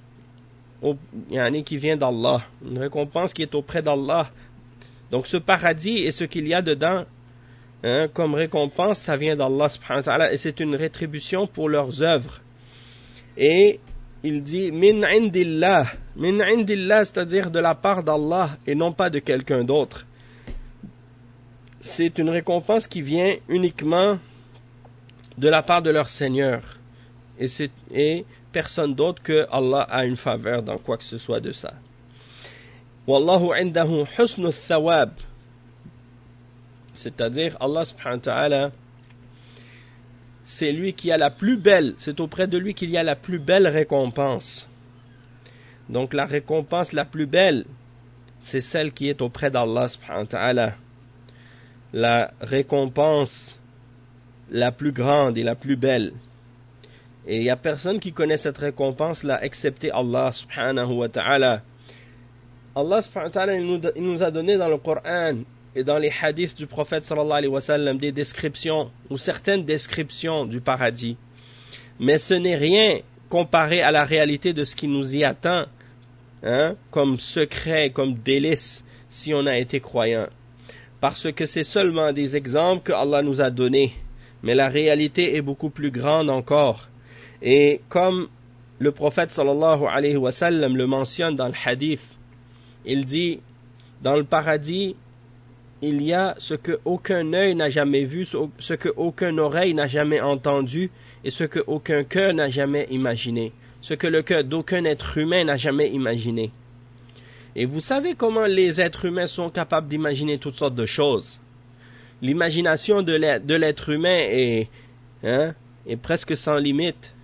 qui vient d'Allah, une récompense qui est auprès d'Allah. Donc ce paradis et ce qu'il y a dedans comme récompense, ça vient d'Allah subhanahu wa ta'ala et c'est une rétribution pour leurs œuvres. Et il dit min indillah, c'est-à-dire de la part d'Allah et non pas de quelqu'un d'autre. C'est une récompense qui vient uniquement de la part de leur Seigneur. Et personne d'autre que Allah a une faveur dans quoi que ce soit de ça. Wallahu indahu husnu thawab. C'est-à-dire Allah subhanahu wa ta'ala, c'est lui qui a la plus belle, c'est auprès de lui qu'il y a la plus belle récompense. Donc la récompense la plus belle, c'est celle qui est auprès d'Allah subhanahu wa ta'ala. La récompense la plus grande et la plus belle. Et il n'y a personne qui connaît cette récompense-là, excepté Allah subhanahu wa ta'ala. Allah subhanahu wa ta'ala, il nous a donné dans le Coran et dans les hadiths du prophète sallallahu alayhi wa sallam des descriptions, ou certaines descriptions du paradis. Mais ce n'est rien comparé à la réalité de ce qui nous y attend, comme secret, comme délice, si on a été croyant. Parce que c'est seulement des exemples que Allah nous a donnés. Mais la réalité est beaucoup plus grande encore. Et comme le prophète sallallahu alayhi wa sallam le mentionne dans le hadith, il dit, dans le paradis, il y a ce que aucun œil n'a jamais vu, ce que aucune oreille n'a jamais entendu, et ce que aucun cœur n'a jamais imaginé, ce que le cœur d'aucun être humain n'a jamais imaginé. Et vous savez comment les êtres humains sont capables d'imaginer toutes sortes de choses. L'imagination de l'être humain est presque sans limite.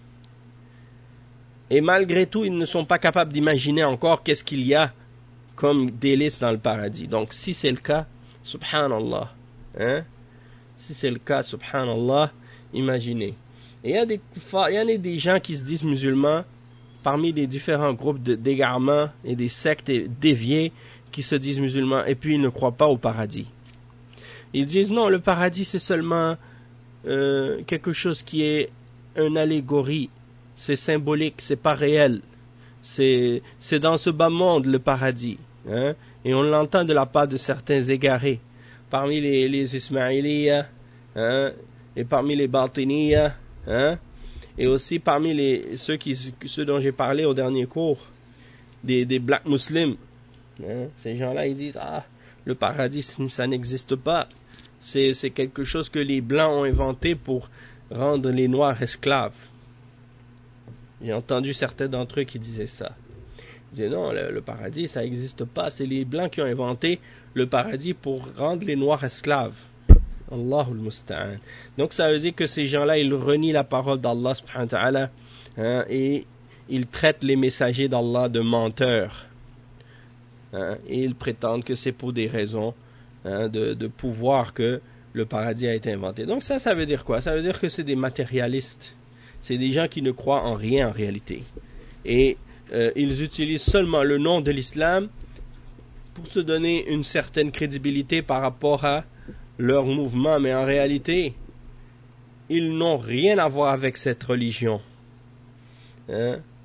Et malgré tout, ils ne sont pas capables d'imaginer encore qu'est-ce qu'il y a comme délice dans le paradis. Donc si c'est le cas, subhanallah. Si c'est le cas, subhanallah, imaginez. Et il y a des gens qui se disent musulmans, parmi les différents groupes d'égarements et des sectes déviées qui se disent musulmans, et puis ils ne croient pas au paradis. Ils disent non, le paradis c'est seulement quelque chose qui est une allégorie, c'est symbolique, c'est pas réel. C'est dans ce bas monde le paradis. Et on l'entend de la part de certains égarés, parmi les Ismaïliya, et parmi les Batiniya, et aussi parmi ceux dont j'ai parlé au dernier cours, des Black Muslims. Ces gens-là, ils disent, le paradis, ça n'existe pas. C'est quelque chose que les Blancs ont inventé pour rendre les Noirs esclaves. J'ai entendu certains d'entre eux qui disaient ça. Ils disaient, non, le paradis, ça n'existe pas. C'est les Blancs qui ont inventé le paradis pour rendre les Noirs esclaves. Allahul Musta'an. Donc ça veut dire que ces gens-là, ils renient la parole d'Allah subhanahu wa ta'ala, et ils traitent les messagers d'Allah de menteurs. Et ils prétendent que c'est pour des raisons de pouvoir que le paradis a été inventé. Donc ça veut dire quoi? Ça veut dire que c'est des matérialistes. C'est des gens qui ne croient en rien en réalité. Et ils utilisent seulement le nom de l'islam pour se donner une certaine crédibilité par rapport à leur mouvement, mais en réalité, ils n'ont rien à voir avec cette religion.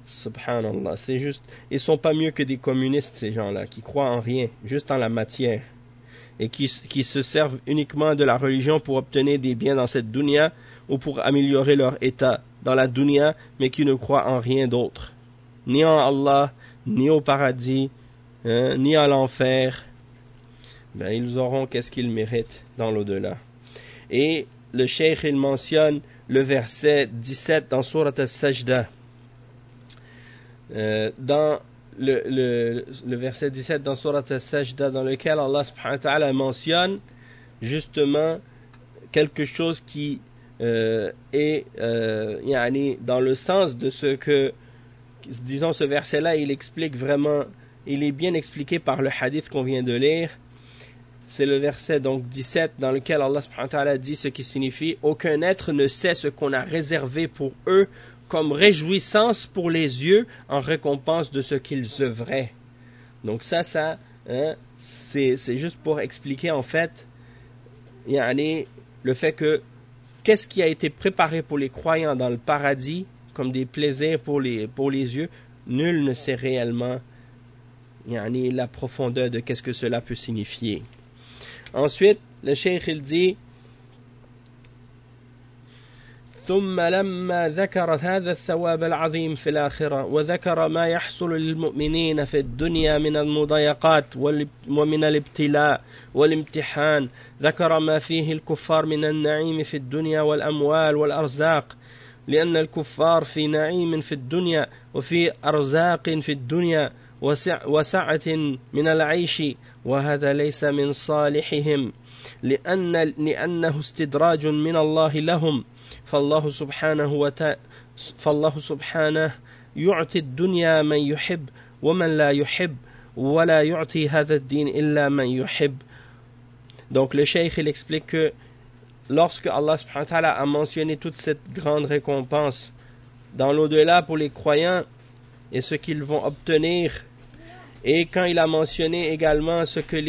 Subhanallah, c'est juste, ils sont pas mieux que des communistes, ces gens-là, qui croient en rien, juste en la matière, et qui se servent uniquement de la religion pour obtenir des biens dans cette dunya, ou pour améliorer leur état dans la dunya, mais qui ne croient en rien d'autre, ni en Allah, ni au paradis, ni à l'enfer. Ben, ils auront qu'est-ce qu'ils méritent dans l'au-delà. Et le cheikh, il mentionne le verset 17 dans Surat As-Sajda. Dans le verset 17 dans Surat As-Sajda, dans lequel Allah subhanahu wa ta'ala mentionne justement quelque chose qui est dans le sens de ce que, disons, ce verset-là, il explique vraiment, il est bien expliqué par le hadith qu'on vient de lire. C'est le verset donc 17 dans lequel Allah subhanahu wa ta'ala dit ce qui signifie « Aucun être ne sait ce qu'on a réservé pour eux comme réjouissance pour les yeux en récompense de ce qu'ils œuvraient. » Donc ça c'est juste pour expliquer en fait le fait que qu'est-ce qui a été préparé pour les croyants dans le paradis comme des plaisirs pour les yeux, nul ne sait réellement la profondeur de qu'est-ce que cela peut signifier. Ensuite, le cheikh il dit ثم لما ذكر هذا الثواب العظيم في الآخرة وذكر ما يحصل للمؤمنين في الدنيا من المضايقات ومن الابتلاء والامتحان ذكر ما فيه الكفار من النعيم في الدنيا والأموال والأرزاق لأن الكفار في نعيم في الدنيا وفي أرزاق في الدنيا وسعة من العيش وهذا ليس من صالحهم لأنه استدراج من الله لهم فالله سبحانه يعطي الدنيا من يحب ومن لا يحب ولا يعطي هذا الدين إلا من يحب. Donc le cheikh il explique que lorsque Allah subhanahu wa ta'ala a mentionné toute cette grande récompense dans l'au-delà pour les croyants et ce qu'ils vont obtenir, et quand il a mentionné également ce que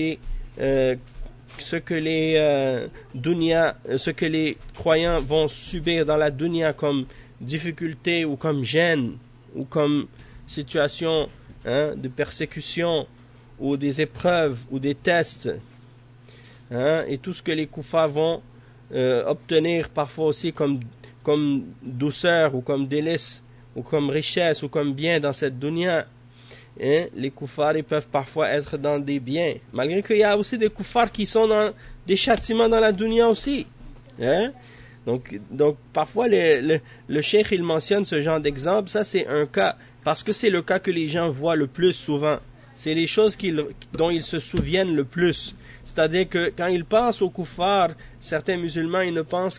les croyants vont subir dans la dunya comme difficulté ou comme gêne ou comme situation de persécution ou des épreuves ou des tests, et tout ce que les kuffars vont obtenir parfois aussi comme douceur ou comme délice ou comme richesse ou comme bien dans cette dunya. Les kuffars ils peuvent parfois être dans des biens, malgré qu'il y a aussi des kuffars qui sont dans des châtiments dans la dunya aussi. Donc parfois le cheikh il mentionne ce genre d'exemple. Ça c'est un cas, parce que c'est le cas que les gens voient le plus souvent. C'est les choses dont ils se souviennent le plus. C'est-à-dire que quand ils pensent aux kuffars, certains musulmans ils ne pensent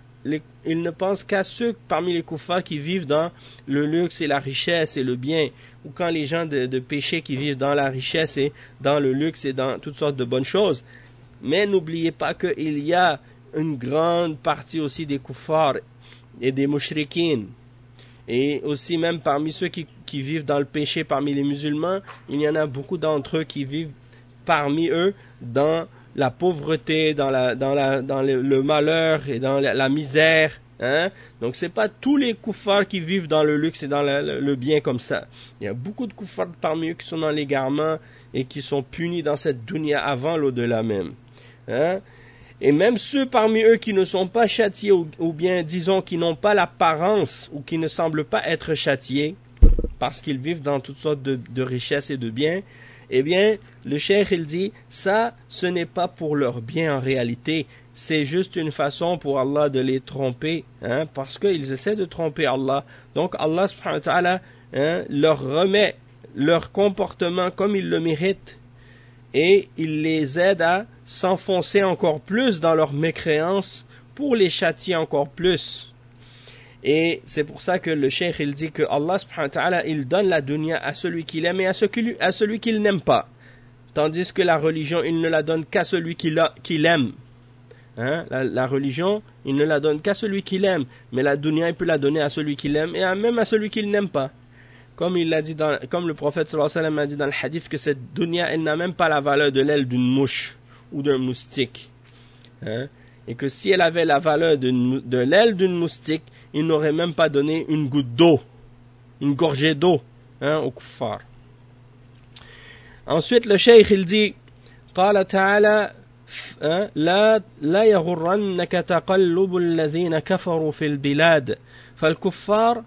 qu'à ceux parmi les kuffars qui vivent dans le luxe et la richesse et le bien, ou quand les gens de péché qui vivent dans la richesse et dans le luxe et dans toutes sortes de bonnes choses. Mais n'oubliez pas qu'il y a une grande partie aussi des kuffars et des mushrikines, et aussi même parmi ceux qui vivent dans le péché parmi les musulmans, il y en a beaucoup d'entre eux qui vivent parmi eux dans la pauvreté, dans le malheur et dans la misère. Donc c'est pas tous les kuffars qui vivent dans le luxe et dans le bien comme ça. Il y a beaucoup de kuffars parmi eux qui sont dans l'égarement et qui sont punis dans cette dunya avant l'au-delà même. Et même ceux parmi eux qui ne sont pas châtiés ou bien disons qui n'ont pas l'apparence ou qui ne semblent pas être châtiés parce qu'ils vivent dans toutes sortes de richesses et de biens, eh bien le cheikh il dit ça ce n'est pas pour leur bien en réalité. C'est juste une façon pour Allah de les tromper, parce qu'ils essaient de tromper Allah. Donc Allah subhanahu wa ta'ala leur remet leur comportement comme ils le méritent, et il les aide à s'enfoncer encore plus dans leur mécréance pour les châtier encore plus. Et c'est pour ça que le cheikh il dit que Allah subhanahu wa ta'ala il donne la dunya à celui qu'il aime et à celui qu'il n'aime pas, tandis que la religion il ne la donne qu'à celui qu'il aime. La religion, il ne la donne qu'à celui qu'il aime, mais la dunya, il peut la donner à celui qu'il aime et même à celui qu'il n'aime pas. Comme il l'a dit comme le prophète sallallahu alayhi wa sallam a dit dans le hadith que cette dunya, elle n'a même pas la valeur de l'aile d'une mouche ou d'un moustique. Et que si elle avait la valeur de l'aile d'une moustique, il n'aurait même pas donné une goutte d'eau. une gorgée d'eau aux kuffars. Ensuite, le cheikh, il dit, قال تعالى لا يغرنك تقلب الذين كفروا في البلاد فالكفار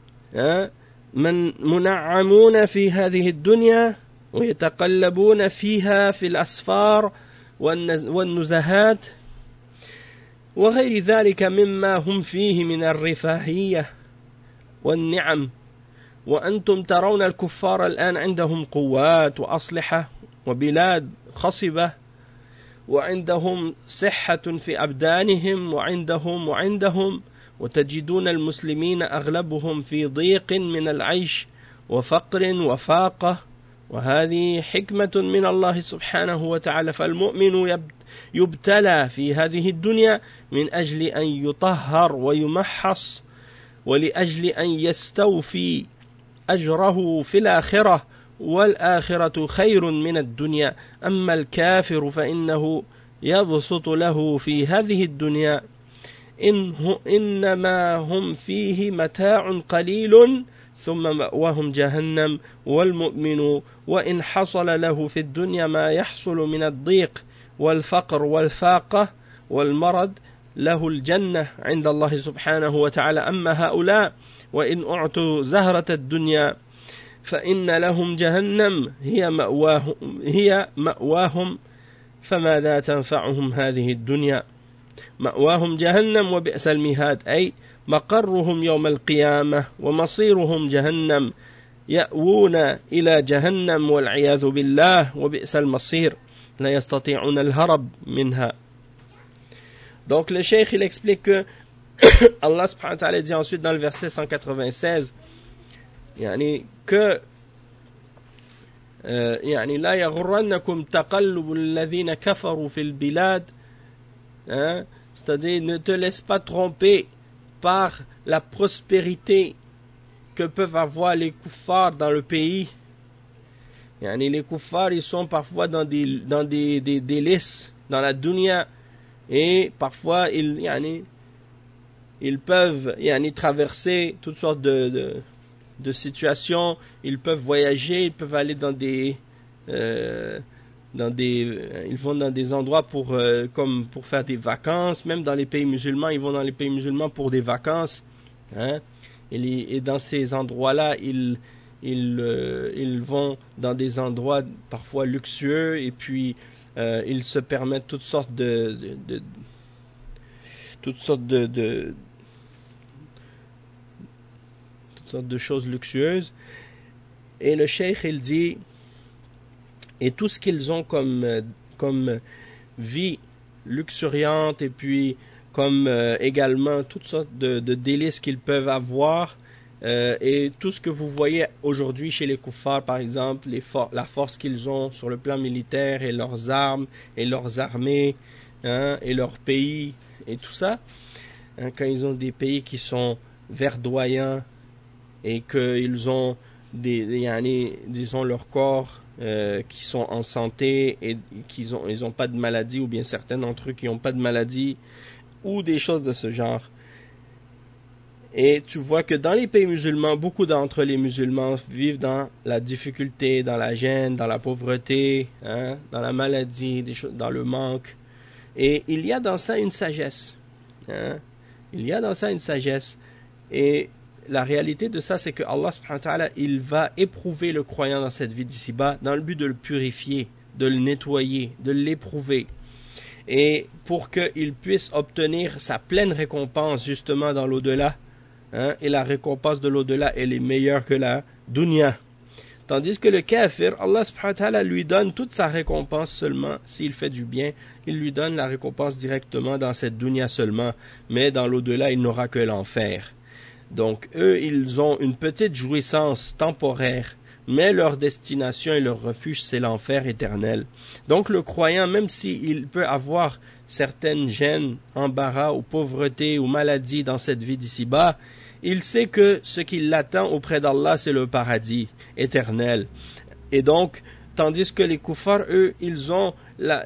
منعمون في هذه الدنيا ويتقلبون فيها في الأسفار والنزهات وغير ذلك مما هم فيه من الرفاهية والنعم وأنتم ترون الكفار الآن عندهم قوات وأسلحة وبلاد خصبة وعندهم صحة في أبدانهم وعندهم وتجدون المسلمين أغلبهم في ضيق من العيش وفقر وفاقة وهذه حكمة من الله سبحانه وتعالى فالمؤمن يبتلى في هذه الدنيا من أجل أن يطهر ويمحص ولأجل أن يستوفي أجره في الآخرة والآخرة خير من الدنيا أما الكافر فإنه يبسط له في هذه الدنيا إنما هم فيه متاع قليل ثم مأواهم جهنم والمؤمن وإن حصل له في الدنيا ما يحصل من الضيق والفقر والفاقة والمرض له الجنة عند الله سبحانه وتعالى أما هؤلاء وإن أعطوا زهرة الدنيا فإن لهم جهنم هي مأواهم فماذا تنفعهم هذه الدنيا مأواهم جهنم وبئس المهاد أي مقرهم يوم القيامة ومصيرهم جهنم يأوون إلى جهنم والعياذ بالله وبئس المصير لا يستطيعون الهرب منها. Donc le cheikh il explique que Allah subhanahu wa ta'ala dit ensuite dans le verset 196 يعني que يعني لا يغرنكم تقلب الذين كفروا في البلاد c'est-à-dire ne te laisse pas tromper par la prospérité que peuvent avoir les kuffars dans le pays. Yani les kuffars ils sont parfois dans des délices dans la dunya et parfois ils peuvent traverser toutes sortes de situations, ils peuvent voyager, ils peuvent aller ils vont dans des endroits comme pour faire des vacances, même dans les pays musulmans, ils vont dans les pays musulmans pour des vacances, et dans ces endroits-là, ils vont dans des endroits parfois luxueux, et puis ils se permettent toutes sortes de choses luxueuses. Et le cheikh il dit, et tout ce qu'ils ont comme vie luxuriante et puis comme également toutes sortes de délices qu'ils peuvent avoir et tout ce que vous voyez aujourd'hui chez les kuffars par exemple, la force qu'ils ont sur le plan militaire et leurs armes et leurs armées et leur pays et tout ça, quand ils ont des pays qui sont verdoyants et qu'ils ont disons leur corps qui sont en santé et ils ont pas de maladie, ou bien certains d'entre eux qui n'ont pas de maladie ou des choses de ce genre. Et tu vois que dans les pays musulmans, beaucoup d'entre les musulmans vivent dans la difficulté, dans la gêne, dans la pauvreté, dans la maladie, dans le manque. Et il y a dans ça une sagesse. Il y a dans ça une sagesse. Et la réalité de ça, c'est que Allah subhanahu wa ta'ala, il va éprouver le croyant dans cette vie d'ici-bas, dans le but de le purifier, de le nettoyer, de l'éprouver. Et pour qu'il puisse obtenir sa pleine récompense, justement, dans l'au-delà. Et la récompense de l'au-delà, elle est meilleure que la dunya. Tandis que le kafir, Allah subhanahu wa ta'ala lui donne toute sa récompense seulement s'il fait du bien. Il lui donne la récompense directement dans cette dunya seulement. Mais dans l'au-delà, il n'aura que l'enfer. Donc, eux, ils ont une petite jouissance temporaire, mais leur destination et leur refuge, c'est l'enfer éternel. Donc, le croyant, même s'il peut avoir certaines gênes, embarras ou pauvreté ou maladie dans cette vie d'ici-bas, il sait que ce qui l'attend auprès d'Allah, c'est le paradis éternel. Et donc, tandis que les kuffars, eux, ils ont la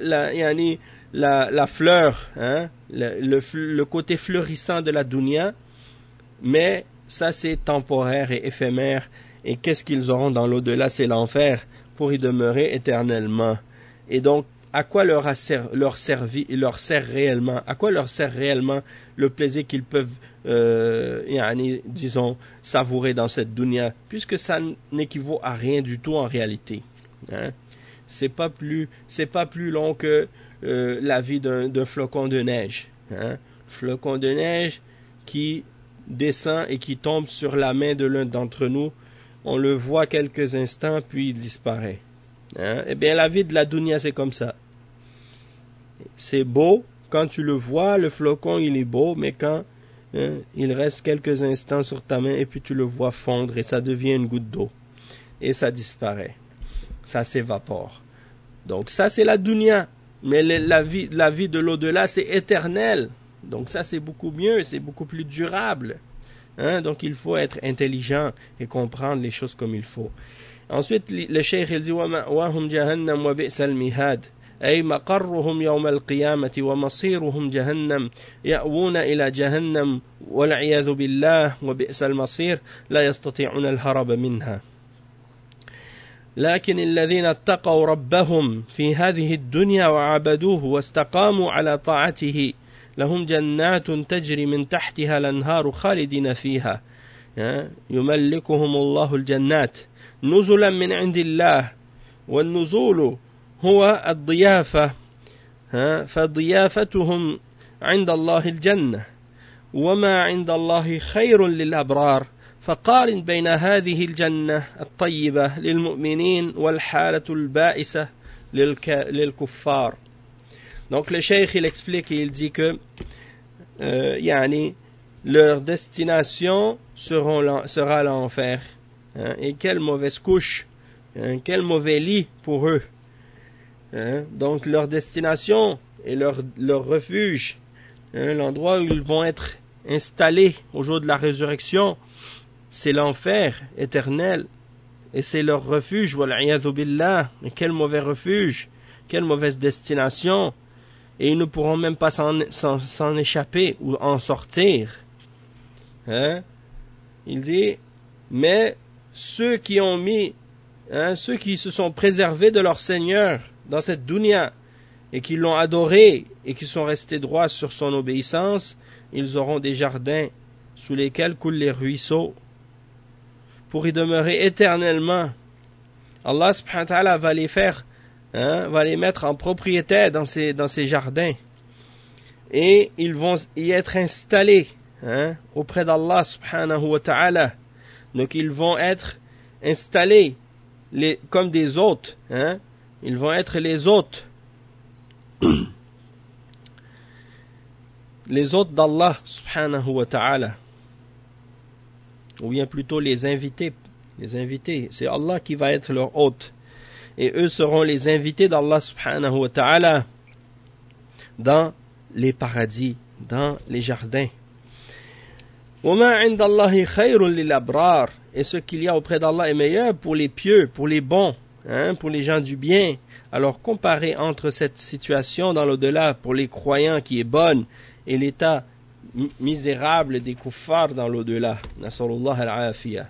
fleur, le côté fleurissant de la dunya, mais ça c'est temporaire et éphémère. Et qu'est-ce qu'ils auront dans l'au-delà? C'est l'enfer, pour y demeurer éternellement. Et donc, à quoi leur sert réellement? À quoi leur sert réellement le plaisir qu'ils peuvent, disons, savourer dans cette dunya? Puisque ça n'équivaut à rien du tout en réalité. Hein? C'est pas plus long que la vie d'un flocon de neige. Hein? Flocon de neige qui descend et qui tombe sur la main de l'un d'entre nous. On le voit quelques instants, puis il disparaît. Hein? Eh bien, la vie de la dunya, c'est comme ça. C'est beau, quand tu le vois, le flocon, il est beau, mais quand il reste quelques instants sur ta main, et puis tu le vois fondre, et ça devient une goutte d'eau. Et ça disparaît. Ça s'évapore. Donc ça, c'est la dunya. Mais la vie de l'au-delà, c'est éternel. Donc ça, c'est beaucoup mieux, c'est beaucoup plus durable. Hein? Donc il faut être intelligent et comprendre les choses comme il faut. Ensuite, le cheikh il dit وَمَأْوَاهُمْ جَهَنَّمْ وَبِئْسَ الْمِهَادِ أي مقرهم يوم القيامة ومصيرهم جهنم يأوون إلى جهنم والعياذ بالله وبئس المصير لا يستطيعون الهرب منها. لكن الذين اتقوا ربهم في هذه الدنيا وعبدوه واستقاموا على طاعته لهم جنات تجري من تحتها الأنهار خالدين فيها يملكهم الله الجنات نزلا من عند الله والنزول هو الضيافة فضيافتهم عند الله الجنة وما عند الله خير للأبرار فقارن بين هذه الجنة الطيبة للمؤمنين والحالة البائسة للكفار. Donc le cheikh il explique et il dit que leur destination sera l'enfer. Et quelle mauvaise couche, quel mauvais lit pour eux. Donc leur destination et leur refuge, l'endroit où ils vont être installés au jour de la résurrection, c'est l'enfer éternel. Et c'est leur refuge, wal'iyadhu billah. Et quel mauvais refuge, quelle mauvaise destination. Et ils ne pourront même pas s'en échapper ou en sortir. Il dit, mais ceux qui se sont préservés de leur Seigneur dans cette dunya et qui l'ont adoré et qui sont restés droits sur son obéissance, ils auront des jardins sous lesquels coulent les ruisseaux pour y demeurer éternellement. Allah subhanahu wa ta'ala va les faire, va les mettre en propriétaire dans ces jardins et ils vont y être installés auprès d'Allah subhanahu wa ta'ala. Donc ils vont être installés comme des hôtes. Ils vont être les hôtes. Les hôtes d'Allah subhanahu wa ta'ala. Ou bien plutôt les invités. Les invités. C'est Allah qui va être leur hôte. Et eux seront les invités d'Allah subhanahu wa ta'ala dans les paradis, dans les jardins. وَمَا عِنْدَ اللَّهِ خَيْرٌ لِلْأَبْرَارِ. Et ce qu'il y a auprès d'Allah est meilleur pour les pieux, pour les bons, pour les gens du bien. Alors comparez entre cette situation dans l'au-delà pour les croyants qui est bonne et l'état misérable des kuffars dans l'au-delà. Nasallallahu al-afiyah.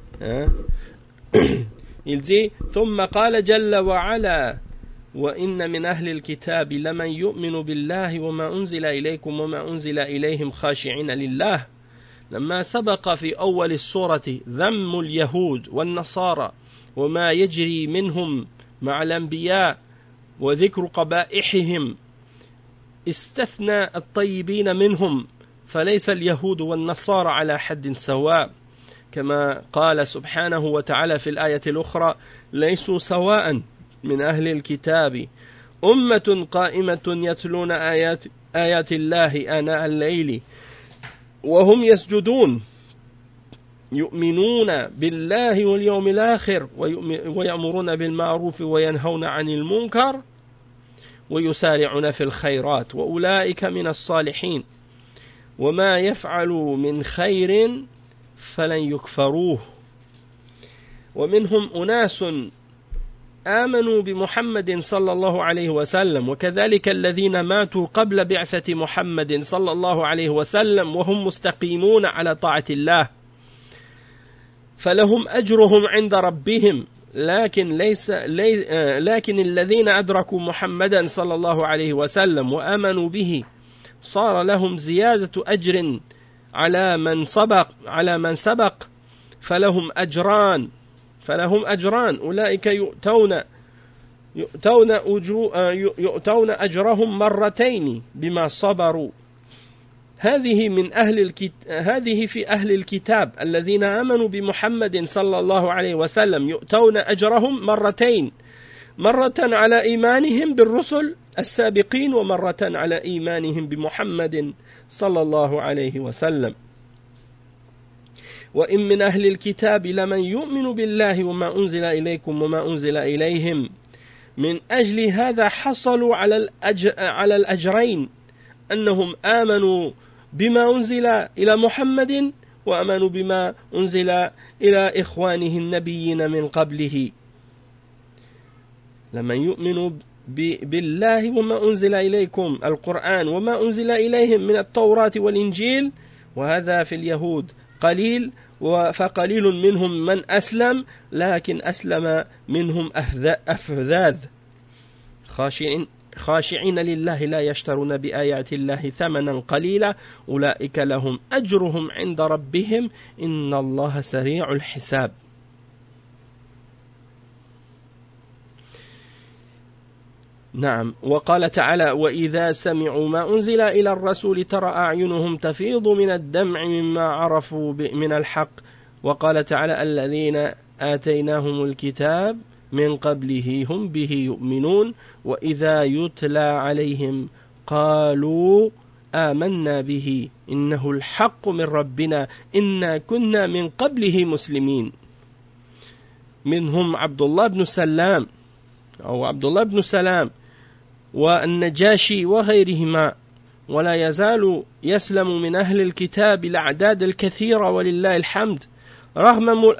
Il dit ثم قال جل وعلا وإن من أهل الكتاب لمن يؤمن بالله وما أنزل إليكم وما أنزل إليهم خاشعين لله. لما سبق في أول السورة ذم اليهود والنصارى وما يجري منهم مع الأنبياء وذكر قبائحهم استثنى الطيبين منهم فليس اليهود والنصارى على حد سواء كما قال سبحانه وتعالى في الآية الأخرى ليسوا سواء من أهل الكتاب أمة قائمة يتلون آيات الله آناء الليل وهم يسجدون يؤمنون بالله واليوم الآخر ويأمرون بالمعروف وينهون عن المنكر ويسارعون في الخيرات وأولئك من الصالحين وما يفعلوا من خير فلن يكفروه ومنهم أناس آمنوا بمحمد صلى الله عليه وسلم وكذلك الذين ماتوا قبل بعثة محمد صلى الله عليه وسلم وهم مستقيمون على طاعة الله فلهم أجرهم عند ربهم لكن لكن الذين أدركوا محمدا صلى الله عليه وسلم وآمنوا به صار لهم زيادة أجر على من سبق فلهم أجران أولئك يؤتون أجرهم مرتين بما صبروا. هذه في أهل الكتاب الذين آمنوا بمحمد صلى الله عليه وسلم يؤتون أجرهم مرتين، مرة على إيمانهم بالرسل السابقين ومرة على إيمانهم بمحمد صلى الله عليه وسلم. وإن من أهل الكتاب لمن يؤمن بالله وما أنزل إليكم وما أنزل إليهم من أجل هذا حصلوا على الأجرين أنهم آمنوا بما أنزل إلى محمد وآمنوا بما أنزل إلى إخوانه النبيين من قبله. لمن يؤمن بالله وما أنزل إليكم القرآن وما أنزل إليهم من التوراة والإنجيل، وهذا في اليهود قليل، فقليل منهم من أسلم لكن أسلم منهم أفذاذ خاشعين لله لا يشترون بآيات الله ثمنا قليلا أولئك لهم أجرهم عند ربهم إن الله سريع الحساب. نعم. وقال تعالى وإذا سمعوا ما أنزل إلى الرسول ترى أعينهم تفيض من الدمع مما عرفوا من الحق. وقال تعالى الذين آتيناهم الكتاب من قبله هم به يؤمنون وإذا يتلى عليهم قالوا آمنا به إنه الحق من ربنا إنا كنا من قبله مسلمين. منهم عبد الله بن سلام والنجاشي وغيرهم، ولا يزال يسلم من أهل الكتاب الأعداد الكثيرة ولله الحمد رغم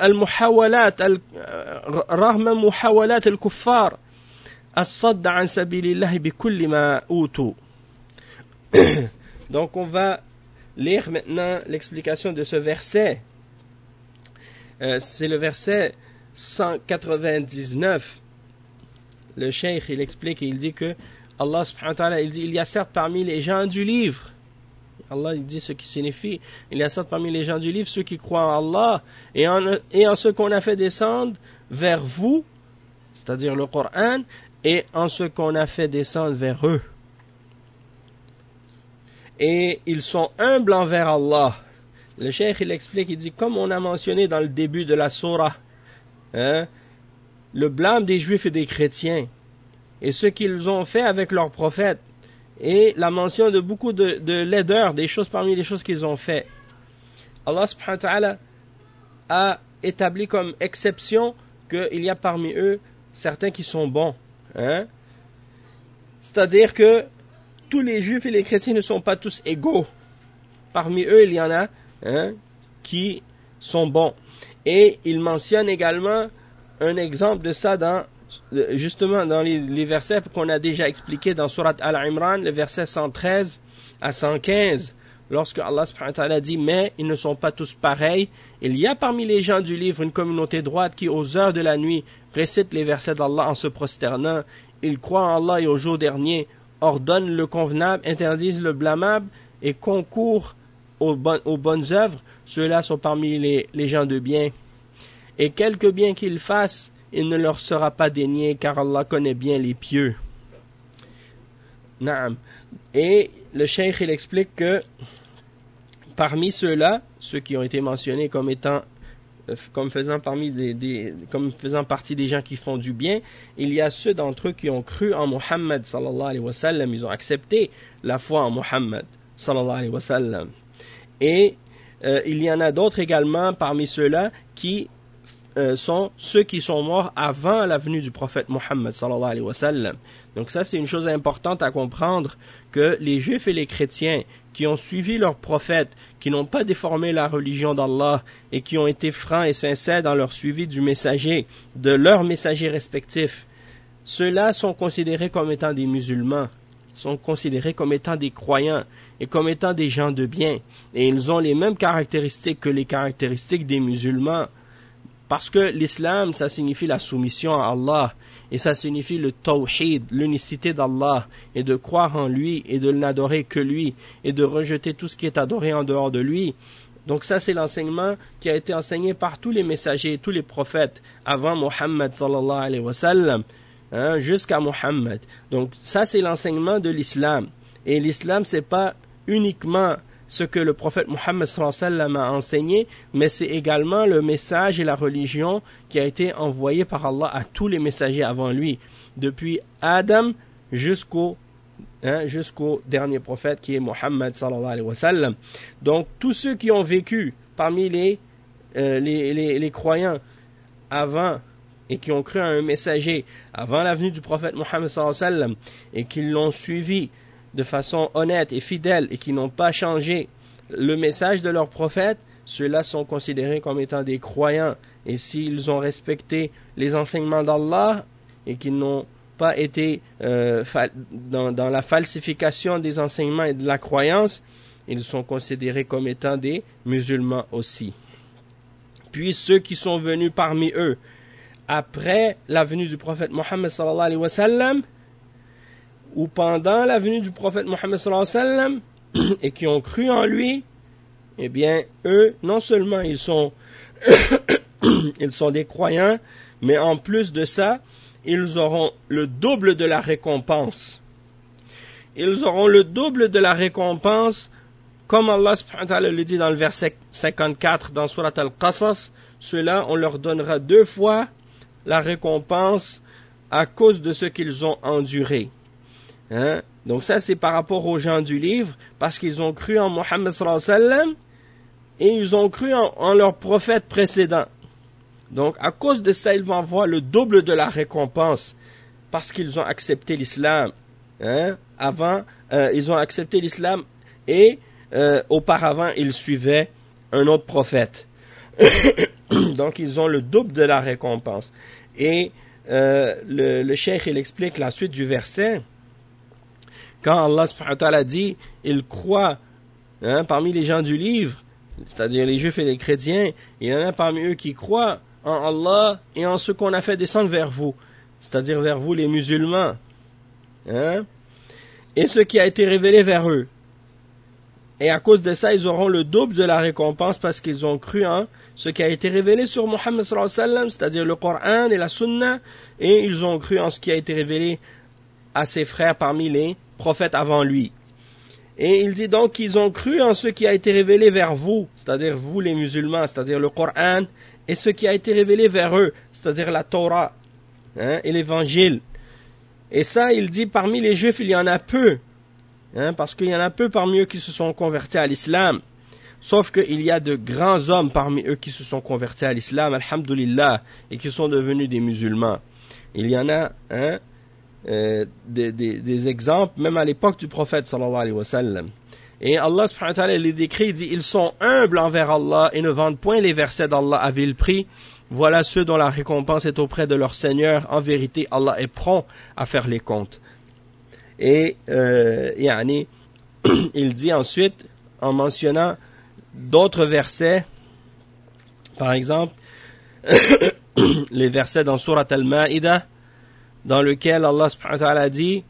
محاولات الكفار الصد عن سبيل الله بكل ما أوتوا. Donc on va lire maintenant l'explication de ce verset. C'est le verset 199. Le cheikh il explique et il dit que Allah subhanahu wa ta'ala il dit il y a certes parmi les gens du livre, Allah il dit ce qui signifie il y a certes parmi les gens du livre ceux qui croient en Allah et en ce qu'on a fait descendre vers vous, c'est-à-dire le Coran, et en ce qu'on a fait descendre vers eux, et ils sont humbles envers Allah. Le cheikh il explique, il dit comme on a mentionné dans le début de la sourate, le blâme des juifs et des chrétiens et ce qu'ils ont fait avec leurs prophètes et la mention de beaucoup de laideurs, des choses parmi les choses qu'ils ont fait. Allah subhanahu wa ta'ala a établi comme exception qu'il y a parmi eux certains qui sont bons. C'est-à-dire que tous les juifs et les chrétiens ne sont pas tous égaux. Parmi eux, il y en a qui sont bons. Et il mentionne également un exemple de ça justement dans les versets qu'on a déjà expliqués dans Sourate Al-Imran, le verset 113 à 115, lorsque Allah subhanahu wa ta'ala dit mais ils ne sont pas tous pareils, il y a parmi les gens du livre une communauté droite qui aux heures de la nuit récite les versets d'Allah en se prosternant, ils croient en Allah et au jour dernier, ordonnent le convenable, interdisent le blâmable et concourent aux bonnes œuvres, ceux-là sont parmi les gens de bien. Et quelque bien qu'ils fassent, il ne leur sera pas dénié, car Allah connaît bien les pieux. Naam. Et le cheikh il explique que parmi ceux-là, ceux qui ont été mentionnés comme faisant partie des gens qui font du bien, il y a ceux d'entre eux qui ont cru en Muhammad sallallahu alayhi wa sallam, ils ont accepté la foi en Muhammad sallallahu alayhi wa sallam. Et il y en a d'autres également parmi ceux-là qui sont ceux qui sont morts avant la venue du prophète Muhammad sallallahu alayhi wa sallam. Donc ça c'est une chose importante à comprendre, que les juifs et les chrétiens qui ont suivi leur prophète, qui n'ont pas déformé la religion d'Allah et qui ont été francs et sincères dans leur suivi du messager, de leurs messagers respectifs, ceux-là sont considérés comme étant des musulmans, sont considérés comme étant des croyants et comme étant des gens de bien, et ils ont les mêmes caractéristiques que les caractéristiques des musulmans. Parce que l'islam, ça signifie la soumission à Allah, et ça signifie le tawhid, l'unicité d'Allah, et de croire en lui, et de n'adorer que lui, et de rejeter tout ce qui est adoré en dehors de lui. Donc ça, c'est l'enseignement qui a été enseigné par tous les messagers, tous les prophètes, avant Muhammad sallallahu alayhi wa sallam, jusqu'à Muhammad. Donc ça, c'est l'enseignement de l'islam. Et l'islam, c'est pas uniquement ce que le prophète Muhammad sallallahu alayhi wa sallam a enseigné, mais c'est également le message et la religion qui a été envoyé par Allah à tous les messagers avant lui, depuis Adam jusqu'au dernier prophète qui est Muhammad sallallahu alayhi wa sallam. Donc tous ceux qui ont vécu parmi les croyants avant et qui ont cru à un messager avant la venue du prophète Muhammad sallallahu alayhi wa sallam et qui l'ont suivi de façon honnête et fidèle et qui n'ont pas changé le message de leur prophète, ceux-là sont considérés comme étant des croyants. Et s'ils ont respecté les enseignements d'Allah et qu'ils n'ont pas été dans la falsification des enseignements et de la croyance, ils sont considérés comme étant des musulmans aussi. Puis ceux qui sont venus parmi eux après la venue du prophète Muhammad sallallahu alayhi wa sallam ou pendant la venue du prophète Muhammad sallallahu alayhi wa sallam et qui ont cru en lui, eh bien eux, non seulement ils sont des croyants, mais en plus de ça, ils auront le double de la récompense. Ils auront le double de la récompense, comme Allah subhanahu wa ta'ala le dit dans le verset 54 dans Surat Al-Qasas, ceux-là, on leur donnera 2 fois la récompense à cause de ce qu'ils ont enduré. Donc ça, c'est par rapport aux gens du livre, parce qu'ils ont cru en Muhammad sallallahu alayhi wa sallam et ils ont cru en leur prophète précédent. Donc, à cause de ça, ils vont avoir le double de la récompense parce qu'ils ont accepté l'islam. Avant, ils ont accepté l'islam et auparavant, ils suivaient un autre prophète. Donc, ils ont le double de la récompense. Et le cheikh, il explique la suite du verset. Quand Allah subhanahu wa ta'ala dit, il croit parmi les gens du livre, c'est-à-dire les juifs et les chrétiens, il y en a parmi eux qui croient en Allah et en ce qu'on a fait descendre vers vous, c'est-à-dire vers vous les musulmans, et ce qui a été révélé vers eux. Et à cause de ça, ils auront le double de la récompense parce qu'ils ont cru en ce qui a été révélé sur Muhammad sallallahu alayhi wa sallam, c'est-à-dire le Coran et la Sunna, et ils ont cru en ce qui a été révélé à ses frères parmi les prophètes avant lui. Et il dit donc qu'ils ont cru en ce qui a été révélé vers vous, c'est-à-dire vous les musulmans, c'est-à-dire le Coran, et ce qui a été révélé vers eux, c'est-à-dire la Torah et l'Évangile. Et ça, il dit, parmi les Juifs, il y en a peu, parce qu'il y en a peu parmi eux qui se sont convertis à l'islam. Sauf qu'il y a de grands hommes parmi eux qui se sont convertis à l'islam, alhamdulillah, et qui sont devenus des musulmans. Il y en a des exemples, même à l'époque du prophète sallallahu alayhi wa sallam. Et Allah subhanahu wa ta'ala les décrit, il dit, ils sont humbles envers Allah et ne vendent point les versets d'Allah à vil prix. Voilà ceux dont la récompense est auprès de leur Seigneur. En vérité, Allah est prompt à faire les comptes. Et il dit ensuite, en mentionnant d'autres versets, par exemple, les versets dans Surat Al-Ma'idah, dans lequel Allah subhanahu wa ta'ala dit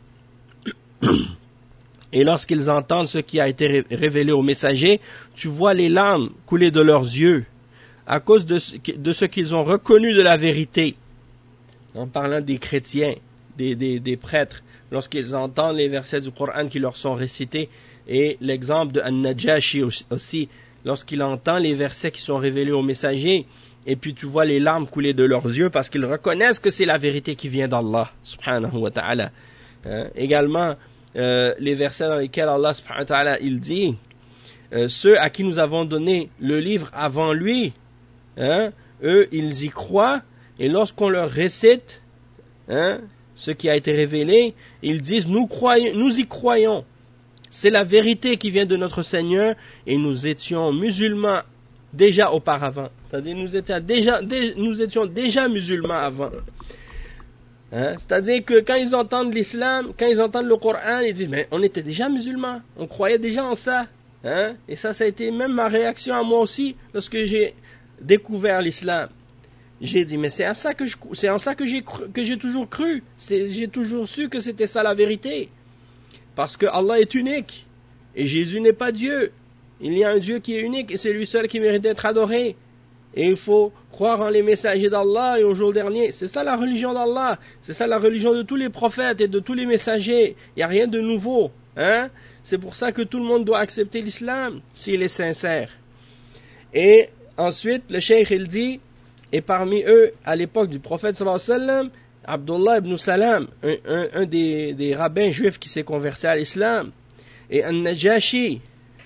et lorsqu'ils entendent ce qui a été révélé aux messagers, tu vois les larmes couler de leurs yeux à cause de ce qu'ils ont reconnu de la vérité. En parlant des chrétiens, des prêtres, lorsqu'ils entendent les versets du Coran qui leur sont récités, et l'exemple de An-Najashi aussi, lorsqu'il entend les versets qui sont révélés aux messagers, et puis tu vois les larmes couler de leurs yeux parce qu'ils reconnaissent que c'est la vérité qui vient d'Allah subhanahu wa ta'ala. Également, les versets dans lesquels Allah subhanahu wa ta'ala il dit ceux à qui nous avons donné le livre avant lui, eux ils y croient, et lorsqu'on leur récite ce qui a été révélé, ils disent nous y croyons, c'est la vérité qui vient de notre Seigneur, et nous étions musulmans déjà auparavant, c'est-à-dire nous étions déjà musulmans avant. C'est-à-dire que quand ils entendent l'islam, quand ils entendent le Coran, ils disent mais on était déjà musulmans, on croyait déjà en ça. Et ça a été même ma réaction à moi aussi lorsque j'ai découvert l'islam. J'ai dit, mais c'est en ça que j'ai toujours cru. J'ai toujours su que c'était ça la vérité. Parce que Allah est unique. Et Jésus n'est pas Dieu. Il y a un Dieu qui est unique et c'est lui seul qui mérite d'être adoré. Et il faut croire en les messagers d'Allah et au jour dernier. C'est ça la religion d'Allah. C'est ça la religion de tous les prophètes et de tous les messagers. Il n'y a rien de nouveau. Hein? C'est pour ça que tout le monde doit accepter l'islam s'il est sincère. Et ensuite, le cheikh il dit, et parmi eux, à l'époque du prophète sallallahu alayhi wa sallam, Abdullah ibn Salam, un des rabbins juifs qui s'est converti à l'islam, et An-Najashi,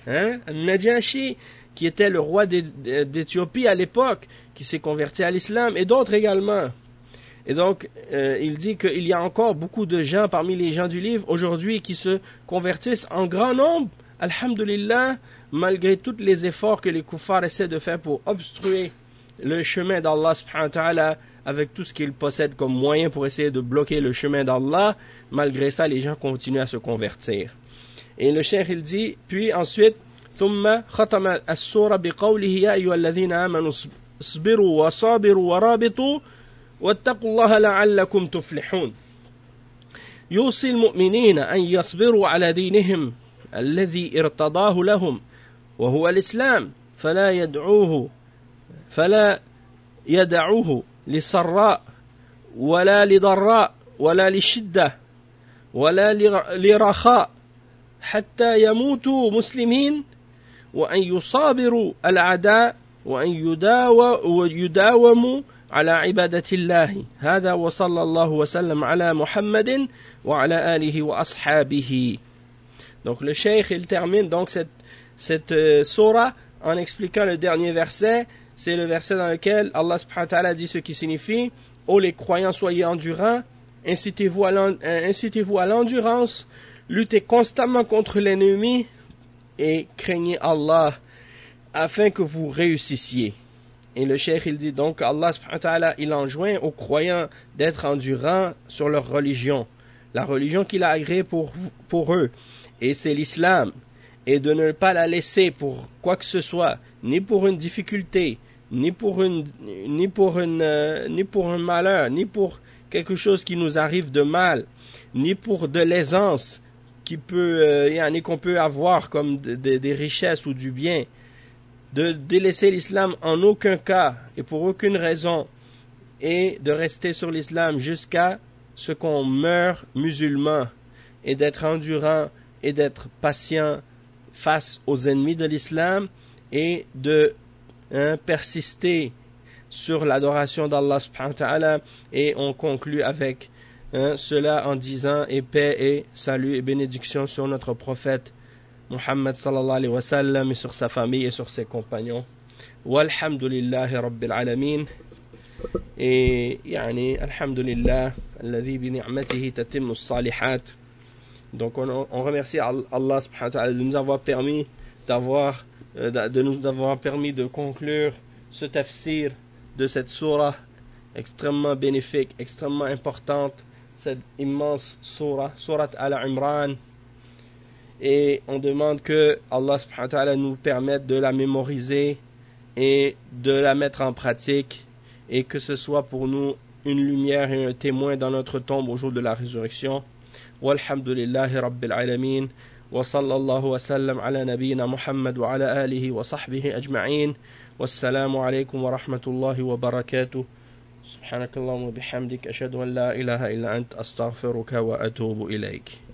qui était le roi d'Éthiopie à l'époque, qui s'est converti à l'islam, et d'autres également. Et donc, il dit qu'il y a encore beaucoup de gens parmi les gens du livre aujourd'hui qui se convertissent en grand nombre, alhamdulillah, malgré tous les efforts que les kuffars essaient de faire pour obstruer le chemin d'Allah subhanahu wa ta'ala, avec tout ce qu'ils possèdent comme moyen pour essayer de bloquer le chemin d'Allah. Malgré ça, les gens continuent à se convertir. Et le cheikh il dit, puis ensuite, ثم ختم السورة بقوله يا أيها الذين آمنوا اصبروا وصابروا ورابطوا واتقوا الله لعلكم تفلحون. يوصي المؤمنين أن يصبروا على دينهم الذي ارتضاه لهم وهو الإسلام فلا يدعوه لسراء ولا لضراء ولا لشدة ولا لرخاء حتى يموتوا مسلمين وأن يصابروا الأعداء وأن يداوموا على عبادة الله. هذا وصلى الله وسلم على محمد وعلى آله وأصحابه. Donc le cheikh il termine donc cette surah en expliquant le dernier verset. C'est le verset dans lequel Allah subhanahu wa ta'ala dit ce qui signifie: ô les croyants, soyez endurants, incitez-vous à l'endurance, luttez constamment contre l'ennemi et craignez Allah afin que vous réussissiez. Et le cheikh il dit donc Allah subhanahu wa ta'ala il enjoint aux croyants d'être endurants sur leur religion, la religion qu'il a agréée pour eux, et c'est l'islam, et de ne pas la laisser pour quoi que ce soit, ni pour une difficulté, ni pour un malheur, ni pour quelque chose qui nous arrive de mal, ni pour de l'aisance qu'on peut avoir comme des richesses ou du bien, de délaisser l'islam en aucun cas et pour aucune raison, et de rester sur l'islam jusqu'à ce qu'on meure musulman, et d'être endurant et d'être patient face aux ennemis de l'islam, et de persister sur l'adoration d'Allah subhanahu wa ta'ala. Et on conclut avec cela en disant: et paix et salut et bénédiction sur notre prophète Muhammad sallallahu alayhi wa sallam, et sur sa famille et sur ses compagnons. Walhamdulillahi rabbil alamin. Et alhamdulillah alladhi bi ni'matihi tatimmu as-salihat. Donc on remercie Allah subhanahu wa ta'ala de nous avoir permis de conclure ce tafsir de cette surah extrêmement bénéfique, extrêmement importante, cette immense surah Al-Imran. Et on demande que Allah subhanahu wa ta'ala nous permette de la mémoriser et de la mettre en pratique, et que ce soit pour nous une lumière et un témoin dans notre tombe au jour de la résurrection. Walhamdulillahi rabbil alamin. وصلى الله وسلم على نبينا محمد وعلى آله وصحبه أجمعين. والسلام عليكم ورحمة الله وبركاته. سبحانك اللهم وبحمدك أشهد أن لا إله إلا أنت أستغفرك وأتوب إليك.